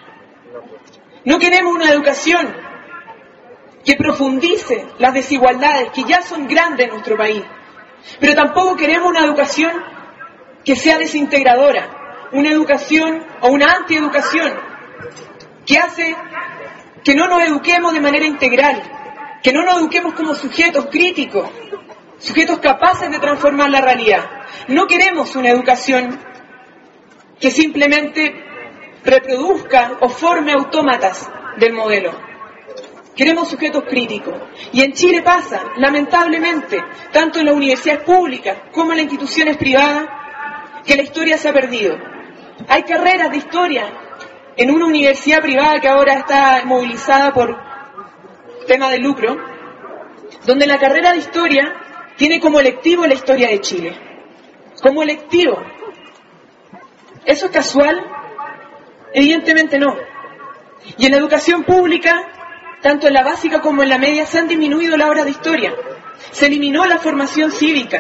No queremos una educación que profundice las desigualdades que ya son grandes en nuestro país, pero tampoco queremos una educación que sea desintegradora, una educación o una antieducación que hace que no nos eduquemos de manera integral, que no nos eduquemos como sujetos críticos, sujetos capaces de transformar la realidad. No queremos una educación que simplemente reproduzca o forme autómatas del modelo. Queremos sujetos críticos. Y en Chile pasa, lamentablemente, tanto en las universidades públicas como en las instituciones privadas, que la historia se ha perdido. Hay carreras de historia en una universidad privada que ahora está movilizada por tema de lucro, donde la carrera de historia tiene como electivo la historia de Chile. Como electivo. ¿Eso es casual? Evidentemente no. Y en la educación pública, tanto en la básica como en la media, se han disminuido las horas de historia. Se eliminó la formación cívica.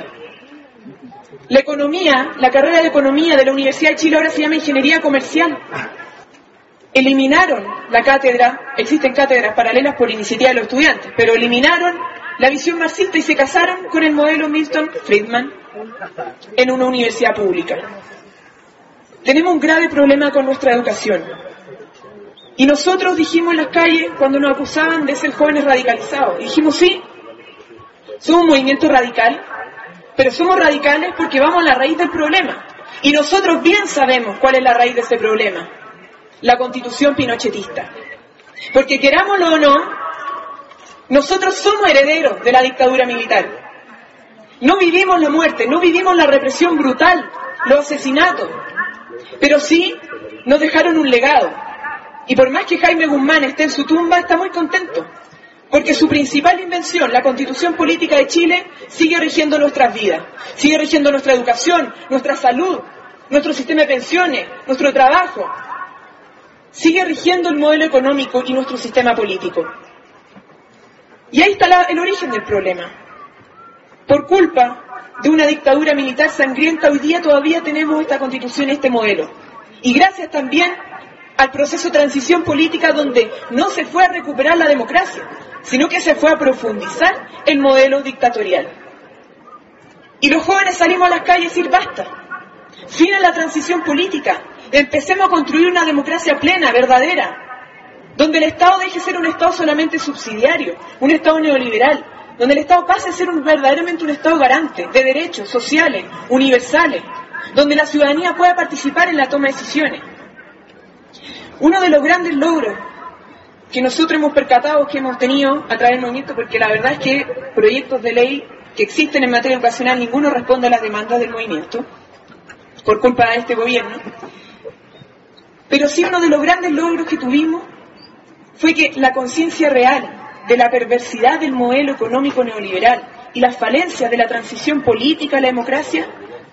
La economía, la carrera de economía de la Universidad de Chile ahora se llama Ingeniería Comercial. Eliminaron la cátedra, existen cátedras paralelas por iniciativa de los estudiantes, pero eliminaron la visión marxista y se casaron con el modelo Milton Friedman en una universidad pública. Tenemos un grave problema con nuestra educación. Y nosotros dijimos en las calles, cuando nos acusaban de ser jóvenes radicalizados, dijimos sí, somos un movimiento radical, pero somos radicales porque vamos a la raíz del problema. Y nosotros bien sabemos cuál es la raíz de ese problema, la Constitución pinochetista. Porque querámoslo o no, nosotros somos herederos de la dictadura militar. No vivimos la muerte, no vivimos la represión brutal, los asesinatos, pero sí nos dejaron un legado. Y por más que Jaime Guzmán esté en su tumba, está muy contento, porque su principal invención, la Constitución Política de Chile, sigue rigiendo nuestras vidas, sigue rigiendo nuestra educación, nuestra salud, nuestro sistema de pensiones, nuestro trabajo, sigue rigiendo el modelo económico y nuestro sistema político. Y ahí está la, el origen del problema. Por culpa de una dictadura militar sangrienta, hoy día todavía tenemos esta Constitución, este modelo. Y gracias también al proceso de transición política, donde no se fue a recuperar la democracia, sino que se fue a profundizar el modelo dictatorial. Y los jóvenes salimos a las calles a decir basta, fin a la transición política, empecemos a construir una democracia plena, verdadera, donde el Estado deje de ser un Estado solamente subsidiario, un Estado neoliberal, donde el Estado pase a ser un, verdaderamente un Estado garante de derechos sociales, universales, donde la ciudadanía pueda participar en la toma de decisiones. Uno de los grandes logros que nosotros hemos percatado, que hemos tenido a través del movimiento, porque la verdad es que proyectos de ley que existen en materia educacional, ninguno responde a las demandas del movimiento, por culpa de este gobierno, pero sí uno de los grandes logros que tuvimos fue que la conciencia real de la perversidad del modelo económico neoliberal y las falencias de la transición política a la democracia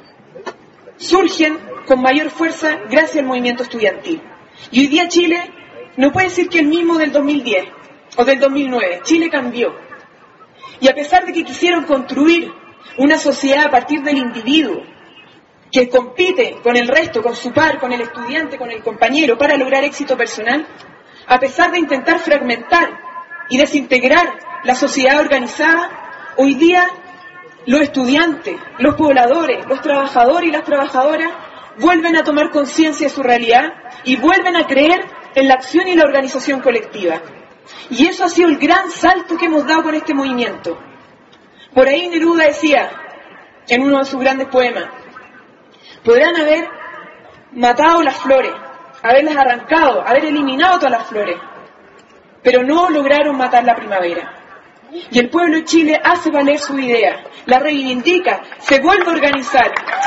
surgen con mayor fuerza gracias al movimiento estudiantil. Y hoy día Chile no puede decir que el mismo del dos mil diez o del dos mil nueve. Chile cambió. Y a pesar de que quisieron construir una sociedad a partir del individuo, que compite con el resto, con su par, con el estudiante, con el compañero, para lograr éxito personal, a pesar de intentar fragmentar y desintegrar la sociedad organizada, hoy día los estudiantes, los pobladores, los trabajadores y las trabajadoras vuelven a tomar conciencia de su realidad y vuelven a creer en la acción y la organización colectiva. Y eso ha sido el gran salto que hemos dado con este movimiento. Por ahí Neruda decía, en uno de sus grandes poemas, podrán haber matado las flores, haberlas arrancado, haber eliminado todas las flores, pero no lograron matar la primavera. Y el pueblo de Chile hace valer su idea, la reivindica, se vuelve a organizar.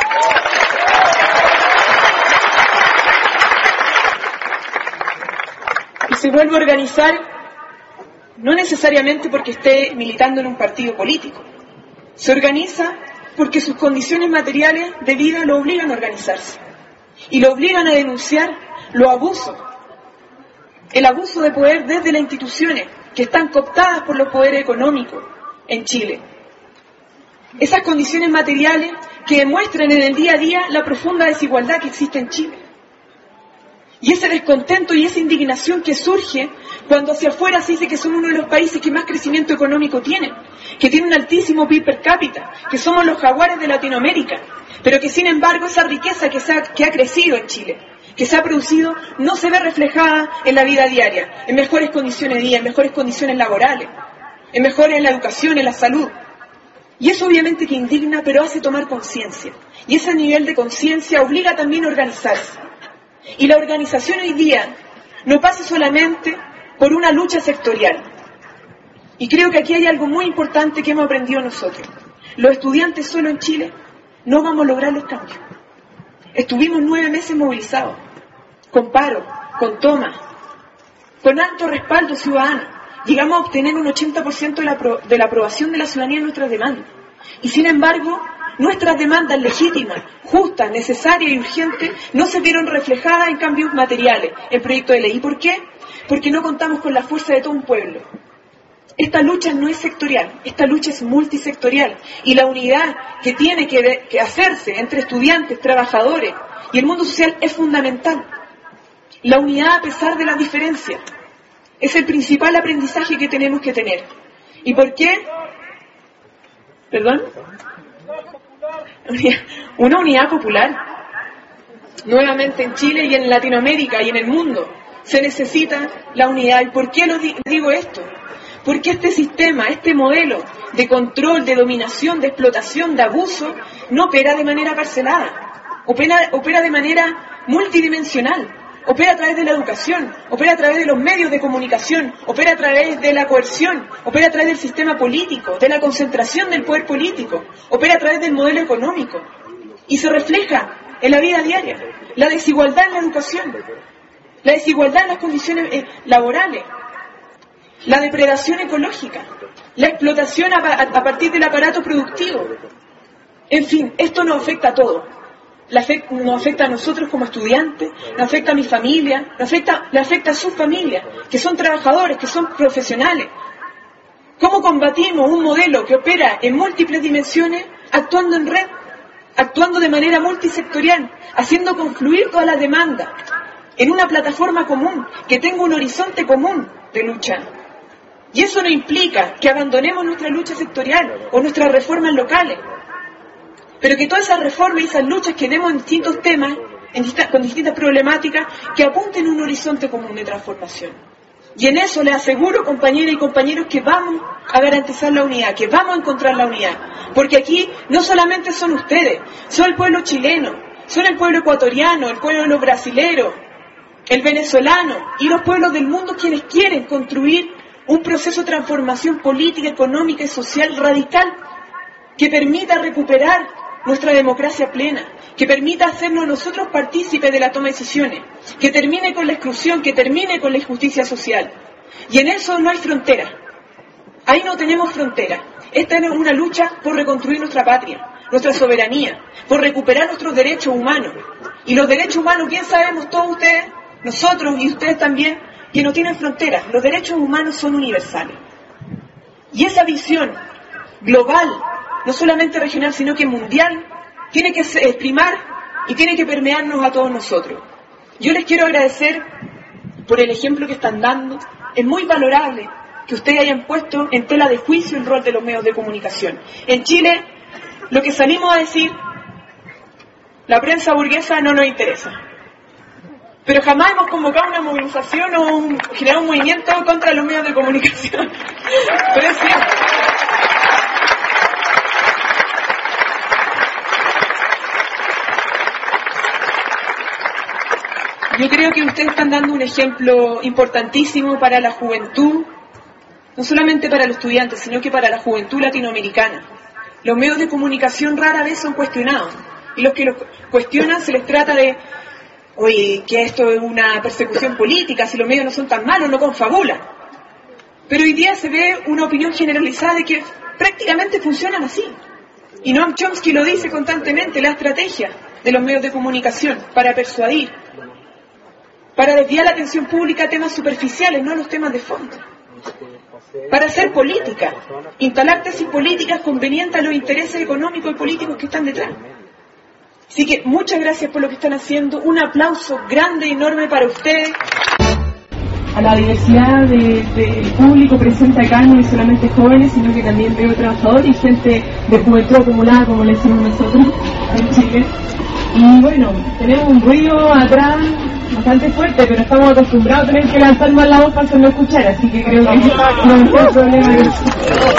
Y se vuelve a organizar no necesariamente porque esté militando en un partido político. Se organiza porque sus condiciones materiales de vida lo obligan a organizarse. Y lo obligan a denunciar los abusos. El abuso de poder desde las instituciones, que están cooptadas por los poderes económicos en Chile. Esas condiciones materiales que demuestran en el día a día la profunda desigualdad que existe en Chile. Y ese descontento y esa indignación que surge cuando hacia afuera se dice que somos uno de los países que más crecimiento económico tienen, que tiene un altísimo P I B per cápita, que somos los jaguares de Latinoamérica, pero que sin embargo esa riqueza que, se ha, que ha crecido en Chile, que se ha producido, no se ve reflejada en la vida diaria, en mejores condiciones de vida, en mejores condiciones laborales, en mejores en la educación, en la salud. Y eso obviamente que indigna, pero hace tomar conciencia. Y ese nivel de conciencia obliga también a organizarse. Y la organización hoy día no pasa solamente por una lucha sectorial. Y creo que aquí hay algo muy importante que hemos aprendido nosotros. Los estudiantes solo en Chile no vamos a lograr los cambios. Estuvimos nueve meses movilizados, con paro, con toma, con alto respaldo ciudadano. Llegamos a obtener un ochenta por ciento de la, pro, de la aprobación de la ciudadanía en nuestras demandas. Y sin embargo, nuestras demandas legítimas, justas, necesarias y urgentes no se vieron reflejadas en cambios materiales, en proyecto de ley. ¿Y por qué? Porque no contamos con la fuerza de todo un pueblo. Esta lucha no es sectorial, esta lucha es multisectorial. Y la unidad que tiene que, de, que hacerse entre estudiantes, trabajadores y el mundo social es fundamental. La unidad a pesar de las diferencias es el principal aprendizaje que tenemos que tener. ¿Y por qué? ¿Perdón? Una unidad popular. Nuevamente en Chile y en Latinoamérica y en el mundo se necesita la unidad. ¿Y por qué lo digo esto? Porque este sistema, este modelo de control, de dominación, de explotación, de abuso, no opera de manera parcelada, opera, opera de manera multidimensional, opera a través de la educación, opera a través de los medios de comunicación, opera a través de la coerción, opera a través del sistema político, de la concentración del poder político, opera a través del modelo económico y se refleja en la vida diaria, la desigualdad en la educación, la desigualdad en las condiciones eh, laborales, la depredación ecológica, la explotación a, a, a partir del aparato productivo. En fin, esto nos afecta a todos. La afecta, nos afecta a nosotros como estudiantes, nos afecta a mi familia, nos afecta, le afecta a sus familias, que son trabajadores, que son profesionales. ¿Cómo combatimos un modelo que opera en múltiples dimensiones, actuando en red, actuando de manera multisectorial, haciendo confluir todas las demandas en una plataforma común, que tenga un horizonte común de lucha? Y eso no implica que abandonemos nuestra lucha sectorial o nuestras reformas locales, pero que todas esas reformas y esas luchas que demos en distintos temas, en distintas, con distintas problemáticas, que apunten a un horizonte común de transformación. Y en eso les aseguro, compañeras y compañeros, que vamos a garantizar la unidad, que vamos a encontrar la unidad. Porque aquí no solamente son ustedes, son el pueblo chileno, son el pueblo ecuatoriano, el pueblo de los brasileros, el venezolano y los pueblos del mundo quienes quieren construir un proceso de transformación política, económica y social radical que permita recuperar nuestra democracia plena, que permita hacernos nosotros partícipes de la toma de decisiones, que termine con la exclusión, que termine con la injusticia social. Y en eso no hay frontera. Ahí no tenemos frontera. Esta es una lucha por reconstruir nuestra patria, nuestra soberanía, por recuperar nuestros derechos humanos. Y los derechos humanos, bien sabemos todos ustedes, nosotros y ustedes también, que no tienen fronteras. Los derechos humanos son universales. Y esa visión global, no solamente regional, sino que mundial, tiene que exprimar y tiene que permearnos a todos nosotros. Yo les quiero agradecer por el ejemplo que están dando. Es muy valorable que ustedes hayan puesto en tela de juicio el rol de los medios de comunicación. En Chile, lo que salimos a decir, la prensa burguesa no nos interesa. Pero jamás hemos convocado una movilización o un, generado un movimiento contra los medios de comunicación. Pero es cierto. creo que ustedes están dando un ejemplo importantísimo para la juventud, no solamente para los estudiantes, sino que para la juventud latinoamericana. Los medios de comunicación rara vez son cuestionados, y los que los cuestionan se les trata de, oye, que esto es una persecución política, si los medios no son tan malos, no confabulan. Pero hoy día se ve una opinión generalizada de que prácticamente funcionan así. Y Noam Chomsky lo dice constantemente, la estrategia de los medios de comunicación para persuadir, para desviar la atención pública a temas superficiales, no a los temas de fondo. Para hacer política, instalar tesis políticas convenientes a los intereses económicos y políticos que están detrás. Así que muchas gracias por lo que están haciendo, un aplauso grande y enorme para ustedes. A la diversidad del de público presente acá, no es solamente jóvenes, sino que también veo trabajadores y gente de juventud acumulada, como le decimos nosotros, en Chile. Y bueno, tenemos un ruido atrás bastante fuerte, pero estamos acostumbrados a tener que lanzar más la voz para hacerlo escuchar, así que creo que no hay problema de eso.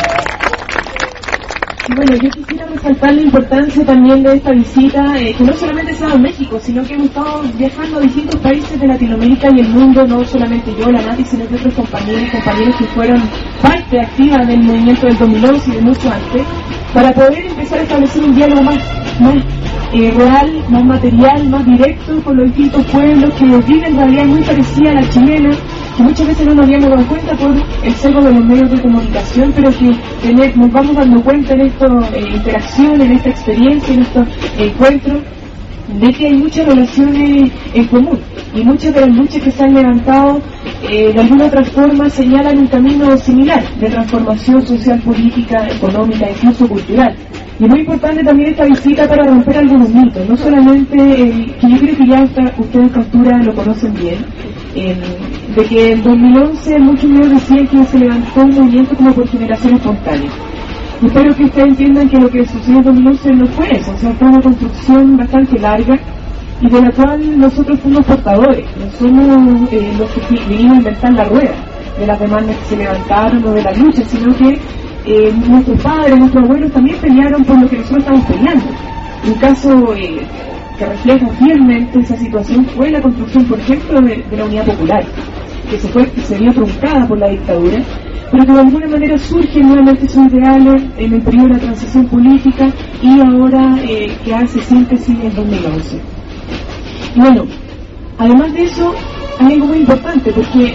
Y bueno, yo quisiera resaltar la importancia también de esta visita, eh, que no solamente sea en México, sino que hemos estado viajando a distintos países de Latinoamérica y el mundo, no solamente yo, la Nati, sino que otros compañeros y compañeros que fueron parte activa del movimiento del dos mil once y de mucho antes, para poder empezar a establecer un diálogo más, más eh, real, más material, más directo con los distintos pueblos que viven en realidad muy parecida a la chilena, que muchas veces no nos habíamos dado cuenta por el sesgo de los medios de comunicación, pero que tener, nos vamos dando cuenta en esta eh, interacción, en esta experiencia, en estos encuentros, de que hay muchas relaciones en común y muchas de las luchas que se han levantado eh, de alguna otra forma señalan un camino similar de transformación social, política, económica, incluso cultural. Y es muy importante también esta visita para romper algunos mitos, no solamente el que yo creo que ya esta, ustedes captura lo conocen bien, eh, de que en dos mil once muchos medios decían que se levantó un movimiento como por generación espontánea. Y espero que ustedes entiendan que lo que sucedió en dos mil once no fue eso, o sea, fue una construcción bastante larga y de la cual nosotros fuimos portadores, no somos eh, los que vinimos a inventar la rueda de las demandas que se levantaron o de la lucha, sino que eh, nuestros padres, nuestros abuelos también pelearon por lo que nosotros estamos peleando. Un caso eh, que refleja fielmente esa situación fue la construcción, por ejemplo, de, de la Unidad Popular, que se fue, que se vio truncada por la dictadura, pero que de alguna manera surgen nuevamente sus ideales en el periodo de la transición política y ahora eh, que hace síntesis en dos mil once. Y bueno, además de eso, hay algo muy importante, porque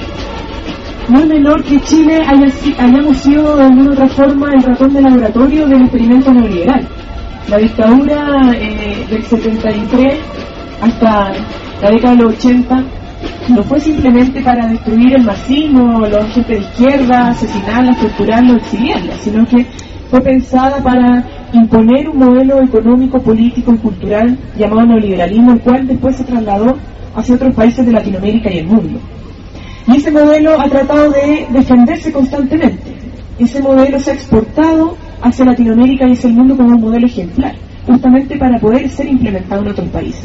no es menor que Chile haya, hayamos sido de alguna otra forma el ratón de laboratorio del experimento neoliberal. La dictadura eh, del setenta y tres hasta la década de los ochenta no fue simplemente para destruir el marxismo, la gente de izquierda, asesinarla, torturarla, exiliarla, sino que fue pensada para imponer un modelo económico, político y cultural llamado neoliberalismo, el cual después se trasladó hacia otros países de Latinoamérica y el mundo. Y ese modelo ha tratado de defenderse constantemente. Ese modelo se ha exportado hacia Latinoamérica y hacia el mundo como un modelo ejemplar, justamente para poder ser implementado en otros países.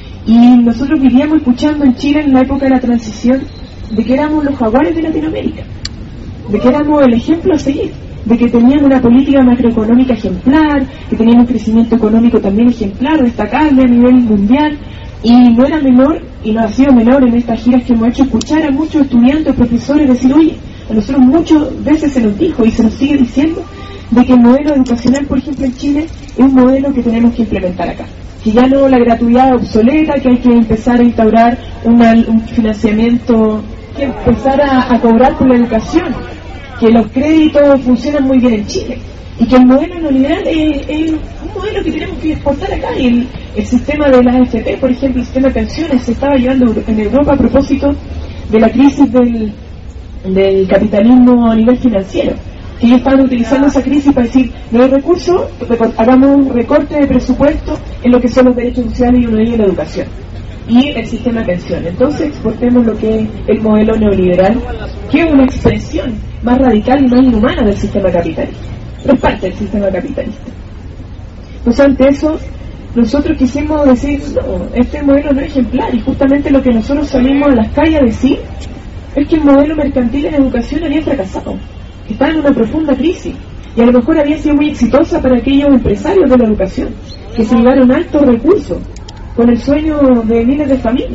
Y nosotros vivíamos escuchando en Chile en la época de la transición de que éramos los jaguares de Latinoamérica, de que éramos el ejemplo a seguir, de que teníamos una política macroeconómica ejemplar, que teníamos un crecimiento económico también ejemplar, destacable a nivel mundial, y no era menor, y no ha sido menor en estas giras que hemos hecho, escuchar a muchos estudiantes, profesores decir, oye, a nosotros muchas veces se nos dijo y se nos sigue diciendo de que el modelo educacional, por ejemplo, en Chile es un modelo que tenemos que implementar acá. Que ya no la gratuidad obsoleta, que hay que empezar a instaurar una, un financiamiento, que empezar a, a cobrar por la educación, que los créditos funcionan muy bien en Chile y que el modelo neoliberal es, es un modelo que tenemos que exportar acá. Y el, el sistema de las A F P, por ejemplo, el sistema de pensiones se estaba llevando en Europa a propósito de la crisis del, del capitalismo a nivel financiero, que ellos estaban utilizando esa crisis para decir, no hay recursos, hagamos un recorte de presupuesto en lo que son los derechos sociales y uno de ellos la educación y el sistema de pensiones. Entonces exportemos lo que es el modelo neoliberal, que es una expresión más radical y más inhumana del sistema capitalista, pero es parte del sistema capitalista. Entonces ante eso nosotros quisimos decir, no, este modelo no es ejemplar, y justamente lo que nosotros salimos a las calles a decir es que el modelo mercantil en educación había fracasado, estaba en una profunda crisis, y a lo mejor había sido muy exitosa para aquellos empresarios de la educación, que se llevaron altos recursos, con el sueño de miles de familias,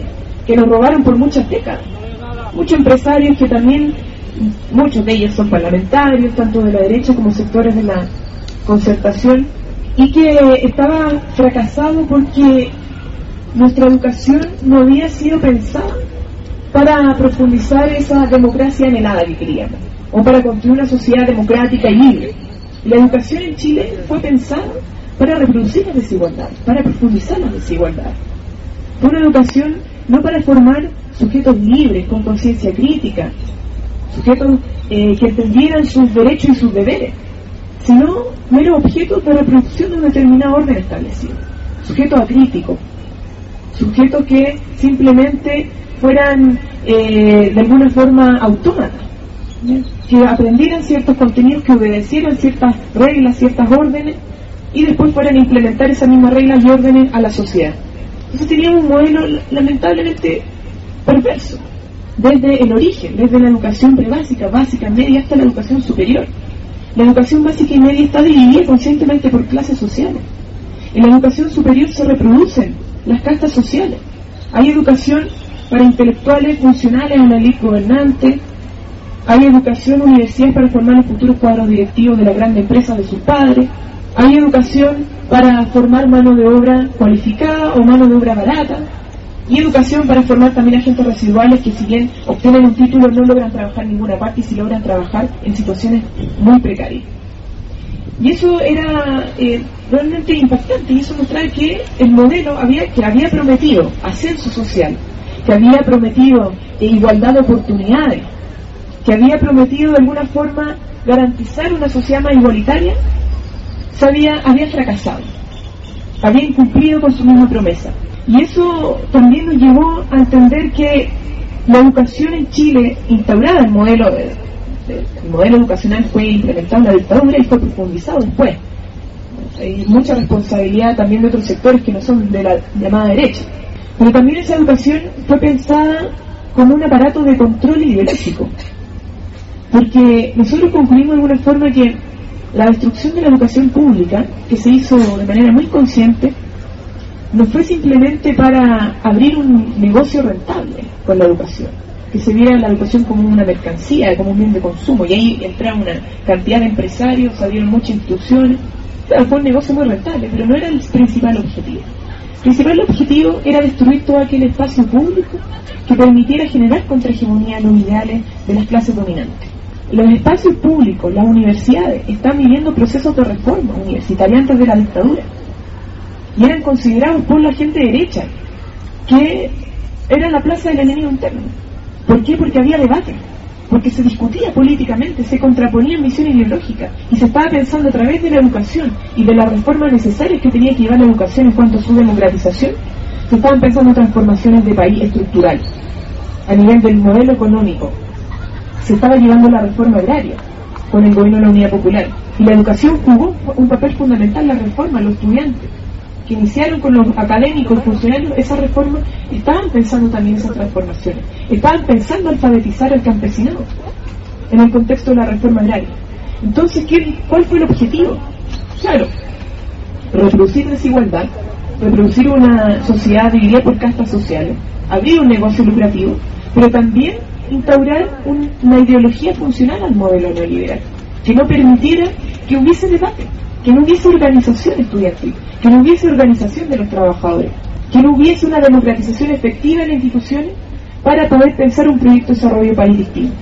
que nos robaron por muchas décadas. Muchos empresarios que también, muchos de ellos son parlamentarios, tanto de la derecha como sectores de la concertación, y que estaba fracasado porque nuestra educación no había sido pensada para profundizar esa democracia anhelada que queríamos, o para construir una sociedad democrática y libre. La educación en Chile fue pensada para reproducir las desigualdades, para profundizar las desigualdades. Fue una educación no para formar sujetos libres, con conciencia crítica, sujetos eh, que entendieran sus derechos y sus deberes, sino meros objetos de reproducción de un determinado orden establecido, sujetos acríticos, sujetos que simplemente fueran eh, de alguna forma autómatas, ¿sí? Que aprendieran ciertos contenidos, que obedecieran ciertas reglas, ciertas órdenes, y después fueran a implementar esas mismas reglas y órdenes a la sociedad. Entonces teníamos un modelo lamentablemente perverso, desde el origen, desde la educación prebásica, básica, media, hasta la educación superior. La educación básica y media está dividida conscientemente por clases sociales. En la educación superior se reproducen las castas sociales. Hay educación para intelectuales funcionales a la élite gobernante, hay educación, universidades para formar los futuros cuadros directivos de la gran empresa de sus padres, hay educación para formar mano de obra cualificada o mano de obra barata, y educación para formar también agentes residuales que, si bien obtienen un título, no logran trabajar en ninguna parte y si logran trabajar en situaciones muy precarias. Y eso era eh, realmente impactante, y eso nos trae que el modelo había, que había prometido ascenso social, que había prometido eh, igualdad de oportunidades, que había prometido de alguna forma garantizar una sociedad más igualitaria, se había, había fracasado, había incumplido con su misma promesa. Y eso también nos llevó a entender que la educación en Chile, instaurada, el modelo de, de, el modelo educacional fue implementado en la dictadura y fue profundizado después. Hay mucha responsabilidad también de otros sectores que no son de la llamada derecha. Pero también esa educación fue pensada como un aparato de control ideológico. Porque nosotros concluimos de alguna forma que la destrucción de la educación pública, que se hizo de manera muy consciente, no fue simplemente para abrir un negocio rentable con la educación, que se viera la educación como una mercancía, como un bien de consumo, y ahí entraron una cantidad de empresarios, abrieron muchas instituciones. Claro, fue un negocio muy rentable, pero no era el principal objetivo. El principal objetivo era destruir todo aquel espacio público que permitiera generar contrahegemonía a los ideales de las clases dominantes. Los espacios públicos, las universidades, están viviendo procesos de reforma universitaria antes de la dictadura, y eran considerados por la gente derecha que era la plaza del enemigo interno. ¿Por qué? Porque había debate, porque se discutía políticamente, se contraponían visiones ideológicas, y se estaba pensando a través de la educación y de las reformas necesarias que tenía que llevar la educación en cuanto a su democratización. Se estaban pensando transformaciones de país estructurales a nivel del modelo económico. Se estaba llevando la reforma agraria con el gobierno de la Unidad Popular, y la educación jugó un papel fundamental en la reforma. Los estudiantes que iniciaron con los académicos y funcionarios esa reforma estaban pensando también esas transformaciones, estaban pensando alfabetizar al campesinado en el contexto de la reforma agraria. Entonces, ¿qué, ¿cuál fue el objetivo? Claro, reproducir desigualdad, reproducir una sociedad dividida por castas sociales, abrir un negocio lucrativo, pero también instaurar un, una ideología funcional al modelo neoliberal, que no permitiera que hubiese debate, que no hubiese organización estudiantil, que no hubiese organización de los trabajadores, que no hubiese una democratización efectiva en las instituciones para poder pensar un proyecto de desarrollo país distinto.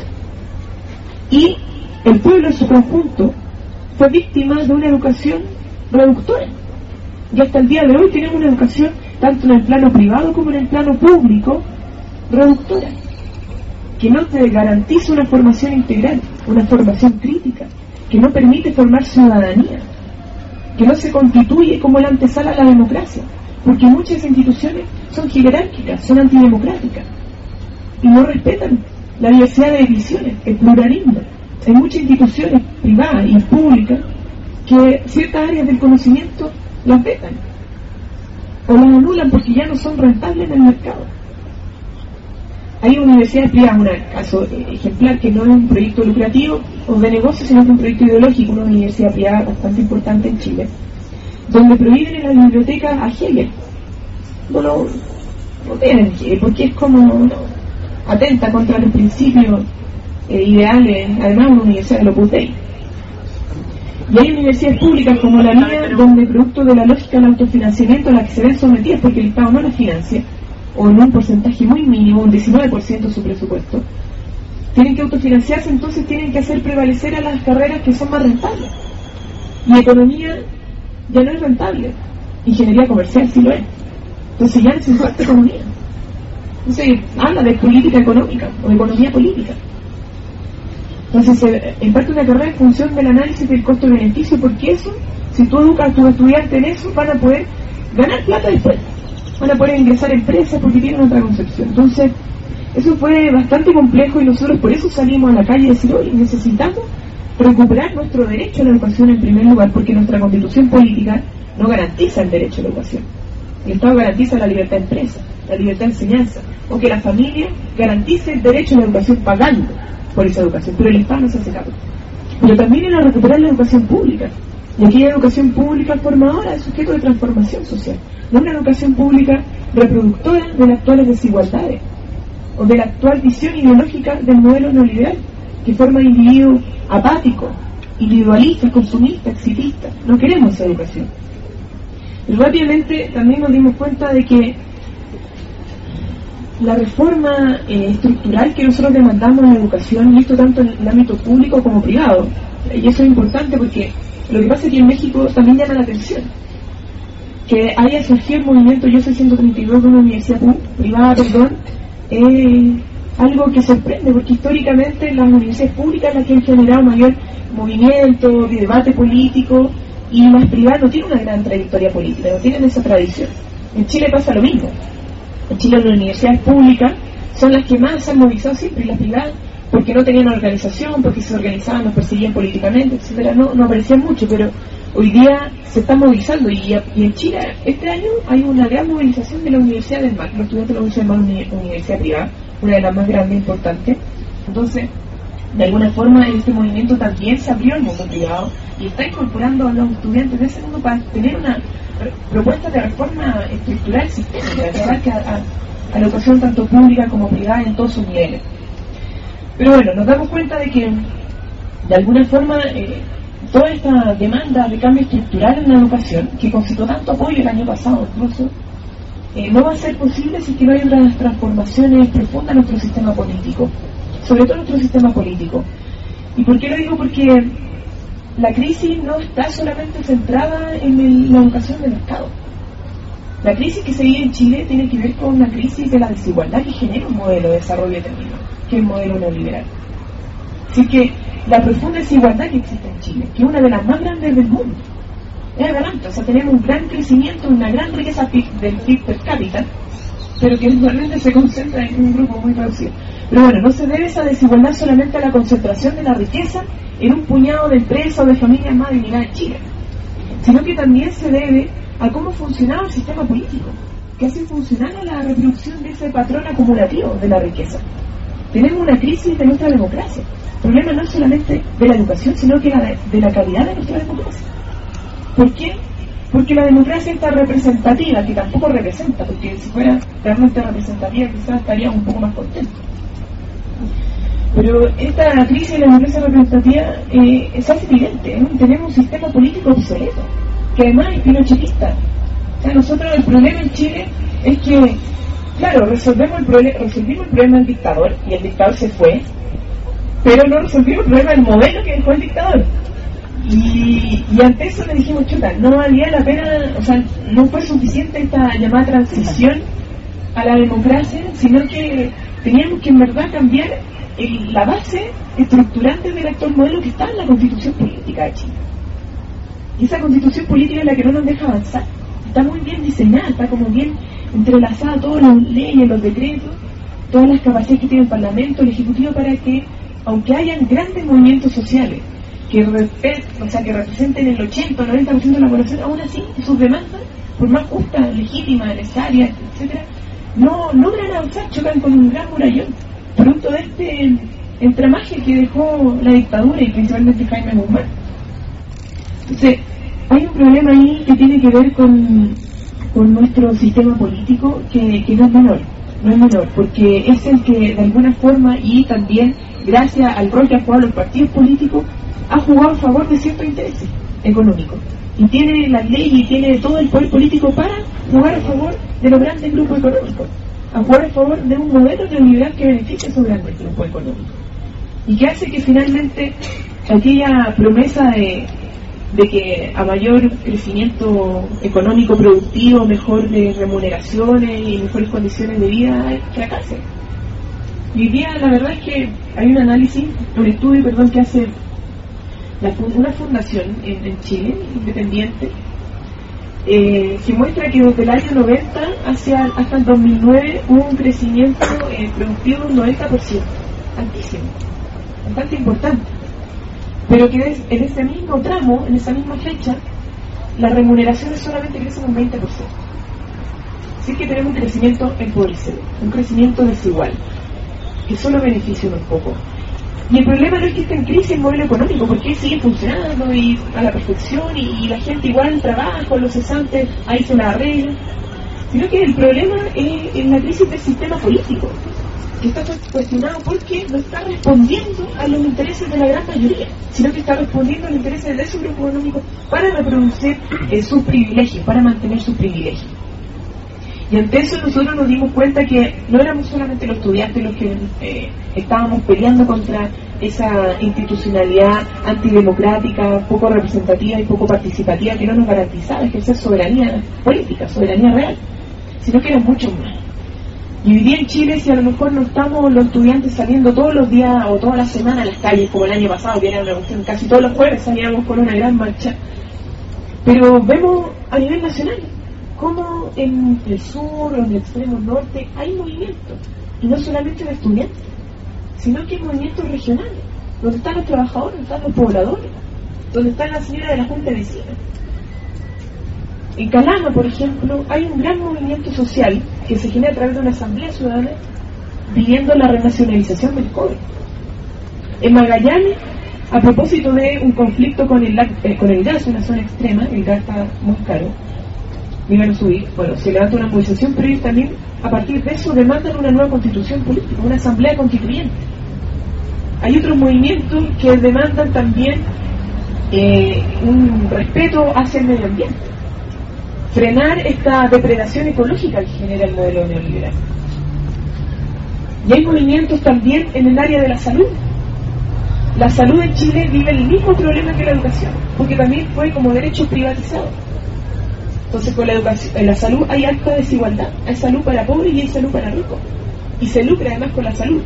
Y el pueblo en su conjunto fue víctima de una educación reductora. Y hasta el día de hoy tenemos una educación, tanto en el plano privado como en el plano público, reductora, que no te garantiza una formación integral, una formación crítica, que no permite formar ciudadanía, que no se constituye como la antesala a la democracia, porque muchas instituciones son jerárquicas, son antidemocráticas, y no respetan la diversidad de visiones, el pluralismo. Hay muchas instituciones privadas y públicas que ciertas áreas del conocimiento las vetan, o las anulan porque ya no son rentables en el mercado. Hay universidades privadas, un caso ejemplar, que no es un proyecto lucrativo o de negocio, sino que es un proyecto ideológico, una universidad privada bastante importante en Chile, donde prohíben en las bibliotecas a Hegel. No lo, no tienen que, porque es como no, atenta contra los principios eh, ideales, además una universidad de Opus Dei. Y hay universidades públicas como la mía, donde producto de la lógica del autofinanciamiento a la que se ven sometidas porque el Estado no las financia, o en un porcentaje muy mínimo, un diecinueve por ciento de su presupuesto, tienen que autofinanciarse, entonces tienen que hacer prevalecer a las carreras que son más rentables. Y economía ya no es rentable, ingeniería comercial sí lo es. Entonces ya no se impacta economía. Entonces habla de política económica o de economía política. Entonces se imparte una carrera en función del análisis del costo-beneficio, porque eso, si tú educas a tus estudiantes en eso, van a poder ganar plata después. Van a poder ingresar a empresas porque tienen otra concepción. Entonces, eso fue bastante complejo y nosotros por eso salimos a la calle y decir, oye, necesitamos recuperar nuestro derecho a la educación en primer lugar, porque nuestra constitución política no garantiza el derecho a la educación. El Estado garantiza la libertad de empresa, la libertad de enseñanza, o que la familia garantice el derecho a la educación pagando por esa educación, pero el Estado no se hace cargo. Pero también era recuperar la educación pública, y aquella educación pública formadora de sujeto de transformación social, no una educación pública reproductora de las actuales desigualdades o de la actual visión ideológica del modelo neoliberal, que forma individuos apáticos, individualistas, consumistas, exitistas. No queremos esa educación. Y rápidamente también nos dimos cuenta de que la reforma eh, estructural que nosotros demandamos en la educación, y esto tanto en el ámbito público como privado, y eso es importante porque lo que pasa es que en México también llama la atención que haya surgido el movimiento Yo Soy ciento treinta y dos de una universidad privada, perdón, eh, algo que sorprende, porque históricamente las universidades públicas las que han generado mayor movimiento, de debate político, y las privadas no tienen una gran trayectoria política, no tienen esa tradición. En Chile pasa lo mismo. En Chile las universidades públicas son las que más se han movilizado siempre, y las privadas, porque no tenían organización, porque se organizaban, nos perseguían políticamente, etcétera, no, no aparecían mucho, pero hoy día se está movilizando, y, y en Chile este año hay una gran movilización de la Universidad del Mar, los estudiantes de la Universidad del Mar, una universidad privada, una de las más grandes e importantes. Entonces, de alguna forma, este movimiento también se abrió al mundo privado y está incorporando a los estudiantes de ese mundo para tener una re- propuesta de reforma estructural sistémica, de verdad que a, a, a la educación tanto pública como privada en todos sus niveles. Pero bueno, nos damos cuenta de que, de alguna forma, eh, toda esta demanda de cambio estructural en la educación, que concitó tanto apoyo el año pasado incluso, eh, no va a ser posible si es que no hay unas transformaciones profundas en nuestro sistema político, sobre todo en nuestro sistema político. ¿Y por qué lo digo? Porque la crisis no está solamente centrada en el, la educación del Estado. La crisis que se vive en Chile tiene que ver con una crisis de la desigualdad que genera un modelo de desarrollo determinado, que es el modelo neoliberal. Así que la profunda desigualdad que existe en Chile, que es una de las más grandes del mundo, es adelante, o sea, tenemos un gran crecimiento, una gran riqueza del P I B per cápita, pero que realmente se concentra en un grupo muy reducido. Pero bueno, no se debe esa desigualdad solamente a la concentración de la riqueza en un puñado de empresas o de familias más adineradas en Chile, sino que también se debe a cómo funcionaba el sistema político, que hace funcionar a la reproducción de ese patrón acumulativo de la riqueza. Tenemos una crisis de nuestra democracia. El problema no es solamente de la educación, sino que la de, de la calidad de nuestra democracia. ¿Por qué? Porque la democracia está representativa, que tampoco representa, porque si fuera realmente representativa quizás estaríamos un poco más contentos. Pero esta crisis de la democracia representativa eh, es evidente, ¿eh? Tenemos un sistema político obsoleto, que además es pinochetista. O sea, nosotros el problema en Chile es que, claro, resolvemos el prole- resolvimos el problema del dictador, y el dictador se fue, pero no resolvimos el problema del modelo que dejó el dictador. Y, y ante eso le dijimos, chuta, no valía la pena, o sea, no fue suficiente esta llamada transición a la democracia, sino que teníamos que en verdad cambiar el, la base estructurante del actual modelo que está en la Constitución Política de Chile. Y esa Constitución Política es la que no nos deja avanzar. Está muy bien diseñada, está como bien entrelazada todas las leyes, los decretos, todas las capacidades que tiene el Parlamento, el Ejecutivo, para que, aunque hayan grandes movimientos sociales que, repet, o sea, que representen el ochenta o noventa por ciento de la población, aún así sus demandas, por más justas, legítimas, necesarias, etcétera, no logran avanzar, chocan con un gran murallón, producto de este entramaje que dejó la dictadura y principalmente Jaime Guzmán. Entonces, hay un problema ahí que tiene que ver con, con nuestro sistema político que, que no es menor, no es menor, porque es el que de alguna forma, y también gracias al rol que han jugado los partidos políticos, ha jugado a favor de ciertos intereses económicos. Y tiene la ley y tiene todo el poder político para jugar a favor de los grandes grupos económicos, a jugar a favor de un modelo neoliberal que beneficia a esos grandes grupos económicos. Y que hace que finalmente aquella promesa de, de que a mayor crecimiento económico productivo, mejor de remuneraciones y mejores condiciones de vida, fracase. Y hoy día la verdad es que hay un análisis, un estudio, perdón, que hace la, una fundación en, en Chile, independiente, eh, que muestra que desde el año noventa hacia, hasta el dos mil nueve hubo un crecimiento eh, productivo de un noventa por ciento, altísimo, bastante importante, pero que en ese mismo tramo, en esa misma fecha, las remuneraciones solamente crecen un veinte por ciento. Así que tenemos un crecimiento empobrecedor, un crecimiento desigual, que solo beneficia un poco. Y el problema no es que esté en crisis el modelo económico, porque sigue funcionando y a la perfección y, y la gente igual trabaja con los cesantes, ahí se la arregla, sino que el problema es en la crisis del sistema político, que está cuestionado porque no está respondiendo a los intereses de la gran mayoría, sino que está respondiendo a los intereses de su grupo económico para reproducir eh, sus privilegios, para mantener sus privilegios. Y ante eso nosotros nos dimos cuenta que no éramos solamente los estudiantes los que eh, estábamos peleando contra esa institucionalidad antidemocrática, poco representativa y poco participativa que no nos garantizaba ejercer soberanía política, soberanía real, sino que eran muchos más. Y hoy día en Chile, si a lo mejor no estamos los estudiantes saliendo todos los días o todas las semanas a las calles, como el año pasado, que era una cuestión, casi todos los jueves salíamos con una gran marcha, pero vemos a nivel nacional como en el sur o en el extremo norte hay movimientos, y no solamente de estudiantes, sino que hay movimientos regionales, donde están los trabajadores, donde están los pobladores, donde están las señoras de la Junta de Vecinos. En Calama, por ejemplo, hay un gran movimiento social que se genera a través de una asamblea ciudadana pidiendo la renacionalización del cobre. En Magallanes, a propósito de un conflicto con el, eh, con el gas, una zona extrema, el gas está muy caro, iban a subir, bueno, se levanta una movilización, pero ellos también, a partir de eso, demandan una nueva constitución política, una asamblea constituyente. Hay otros movimientos que demandan también eh, un respeto hacia el medio ambiente, frenar esta depredación ecológica que genera el modelo neoliberal. Y hay movimientos también en el área de la salud. La salud en Chile vive el mismo problema que la educación, porque también fue como derecho privatizado. Entonces, con la educación, en la salud hay alta desigualdad. Hay salud para pobres y hay salud para ricos. Y se lucra además con la salud.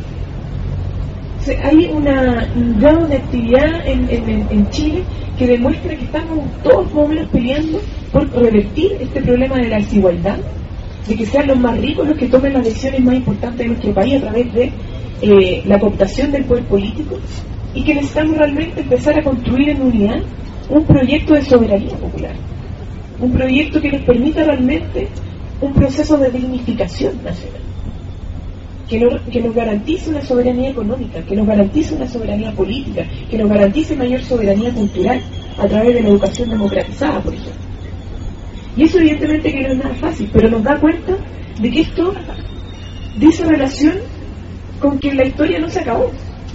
O sea, hay una, un grado de actividad en, en, en Chile que demuestra que estamos todos más o menos peleando por revertir este problema de la desigualdad, de que sean los más ricos los que tomen las decisiones más importantes de nuestro país a través de eh, la cooptación del poder político, y que necesitamos realmente empezar a construir en unidad un proyecto de soberanía popular, un proyecto que nos permita realmente un proceso de dignificación nacional, que, no, que nos garantice una soberanía económica, que nos garantice una soberanía política, que nos garantice mayor soberanía cultural a través de la educación democratizada, por ejemplo. Y eso evidentemente que no es nada fácil, pero nos da cuenta de que esto dice relación con que la historia no se acabó.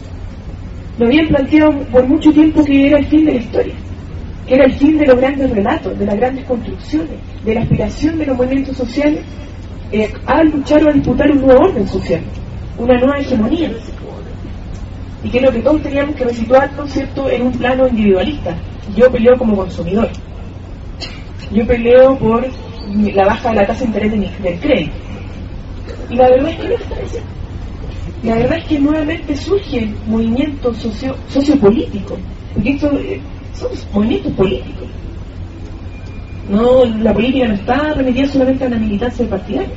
Lo habían planteado por mucho tiempo que era el fin de la historia, que era el fin de los grandes relatos, de las grandes construcciones, de la aspiración de los movimientos sociales eh, a luchar o a disputar un nuevo orden social, una nueva hegemonía, y que es lo que todos teníamos que resituarnos, ¿cierto?, en un plano individualista. Yo peleo como consumidor, yo peleo por la baja de la tasa de interés de mi, del crédito, y la verdad es que no está diciendo. La verdad es que nuevamente surgen movimientos socio, sociopolíticos, porque estos eh, son movimientos políticos. No, la política no está remitida solamente a una militancia partidaria.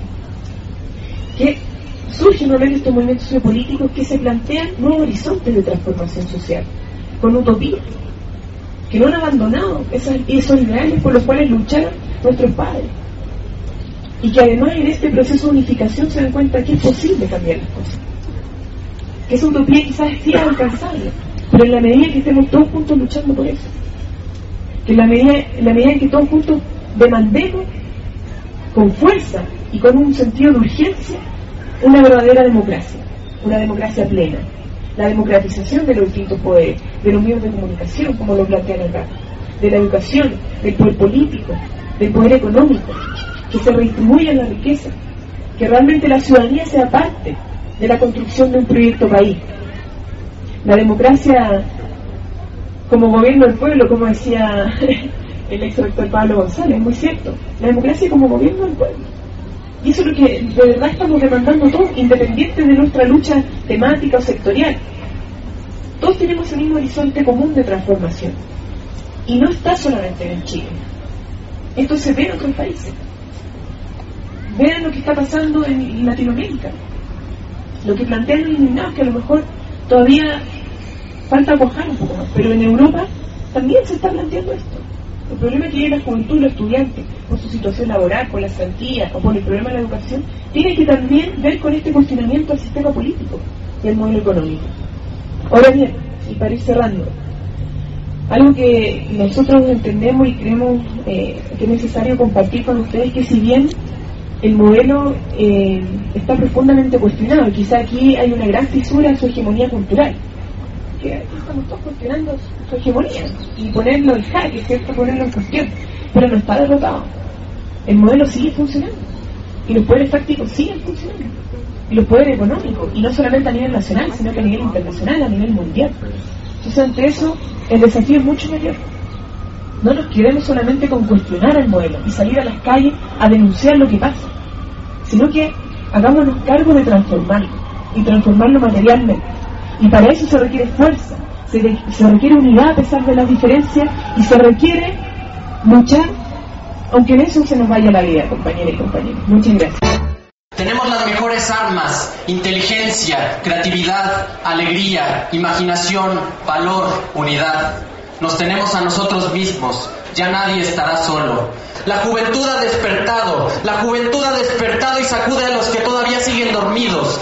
Que surgen nuevamente estos movimientos sociopolíticos que se plantean nuevos horizontes de transformación social, con utopía, que no han abandonado esas, esos ideales por los cuales lucharon nuestros padres, y que además en este proceso de unificación se dan cuenta que es posible cambiar las cosas, que esa utopía quizás es alcanzable, pero en la medida que estemos todos juntos luchando por eso, que en la medida, en la medida en que todos juntos demandemos con fuerza y con un sentido de urgencia una verdadera democracia, una democracia plena, la democratización de los distintos poderes, de los medios de comunicación, como lo plantean acá, de la educación, del poder político, del poder económico, que se redistribuya la riqueza, que realmente la ciudadanía sea parte de la construcción de un proyecto país. La democracia como gobierno del pueblo, como decía el ex rector Pablo González, muy cierto, la democracia como gobierno del pueblo. Y eso es lo que de verdad estamos demandando todos, independiente de nuestra lucha temática o sectorial. Todos tenemos el mismo horizonte común de transformación. Y no está solamente en Chile. Esto se ve en otros países. Vean lo que está pasando en Latinoamérica. Lo que plantean los indignados, que a lo mejor todavía falta cuajar un poco más, pero en Europa también se está planteando esto. El problema que tiene la juventud, los estudiantes, por su situación laboral, por la cesantías o por el problema de la educación, tiene que también ver con este cuestionamiento al sistema político y al modelo económico. Ahora bien, y para ir cerrando, algo que nosotros entendemos y creemos eh, que es necesario compartir con ustedes, que si bien el modelo eh, está profundamente cuestionado, y quizá aquí hay una gran fisura en su hegemonía cultural, que aquí estamos todos cuestionando su hegemonía y ponerlo en jaque, ¿cierto? Ponerlo en cuestión, pero no está derrotado. El modelo sigue funcionando y los poderes fácticos siguen funcionando, y los poderes económicos, y no solamente a nivel nacional, sino que a nivel internacional, a nivel mundial. Entonces, ante eso, el desafío es mucho mayor. No nos quedemos solamente con cuestionar el modelo y salir a las calles a denunciar lo que pasa, sino que hagámonos cargo de transformarlo, y transformarlo materialmente. Y para eso se requiere fuerza, se, de, se requiere unidad a pesar de las diferencias, y se requiere luchar, aunque en eso se nos vaya la vida, compañeras y compañeros. Muchas gracias. Tenemos las mejores armas: inteligencia, creatividad, alegría, imaginación, valor, unidad. Nos tenemos a nosotros mismos, ya nadie estará solo. La juventud ha despertado, la juventud ha despertado y sacude a los que todavía siguen dormidos.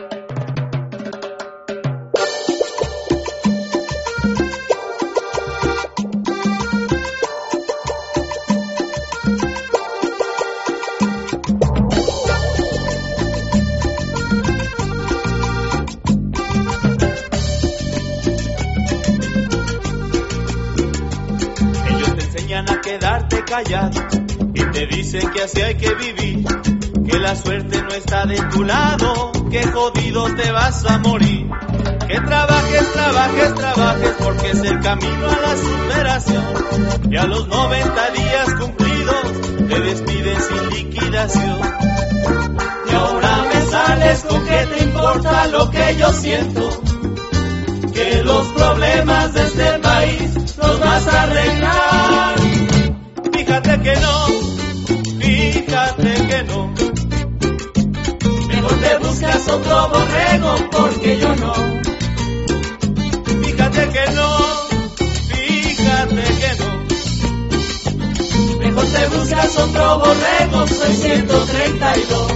Y te dicen que así hay que vivir, que la suerte no está de tu lado, que jodido te vas a morir. Que trabajes, trabajes, trabajes, porque es el camino a la superación. Y a los noventa días cumplidos te despiden sin liquidación. Y ahora me sales con que te importa lo que yo siento, que los problemas de este país los vas a arreglar. Fíjate que no, fíjate que no. Mejor te buscas otro borrego, porque yo no. Fíjate que no, fíjate que no. Mejor te buscas otro borrego, soy ciento treinta y dos.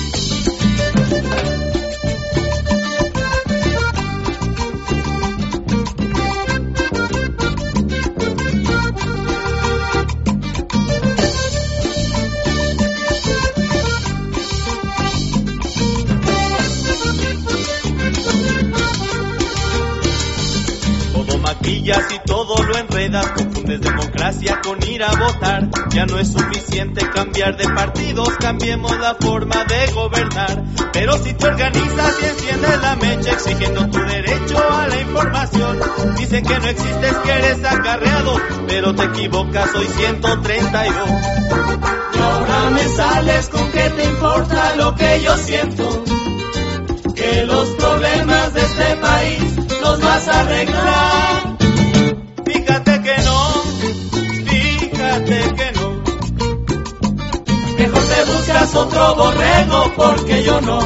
Y todo lo enredas, confundes democracia con ir a votar. Ya no es suficiente cambiar de partidos, cambiemos la forma de gobernar. Pero si te organizas y enciendes la mecha exigiendo tu derecho a la información, dicen que no existes, que eres acarreado, pero te equivocas, soy ciento treinta y dos. Y ahora me sales con que te importa lo que yo siento, que los problemas de este país los vas a arreglar. Fíjate que no, fíjate que no. Mejor te buscas otro borrego, porque yo no.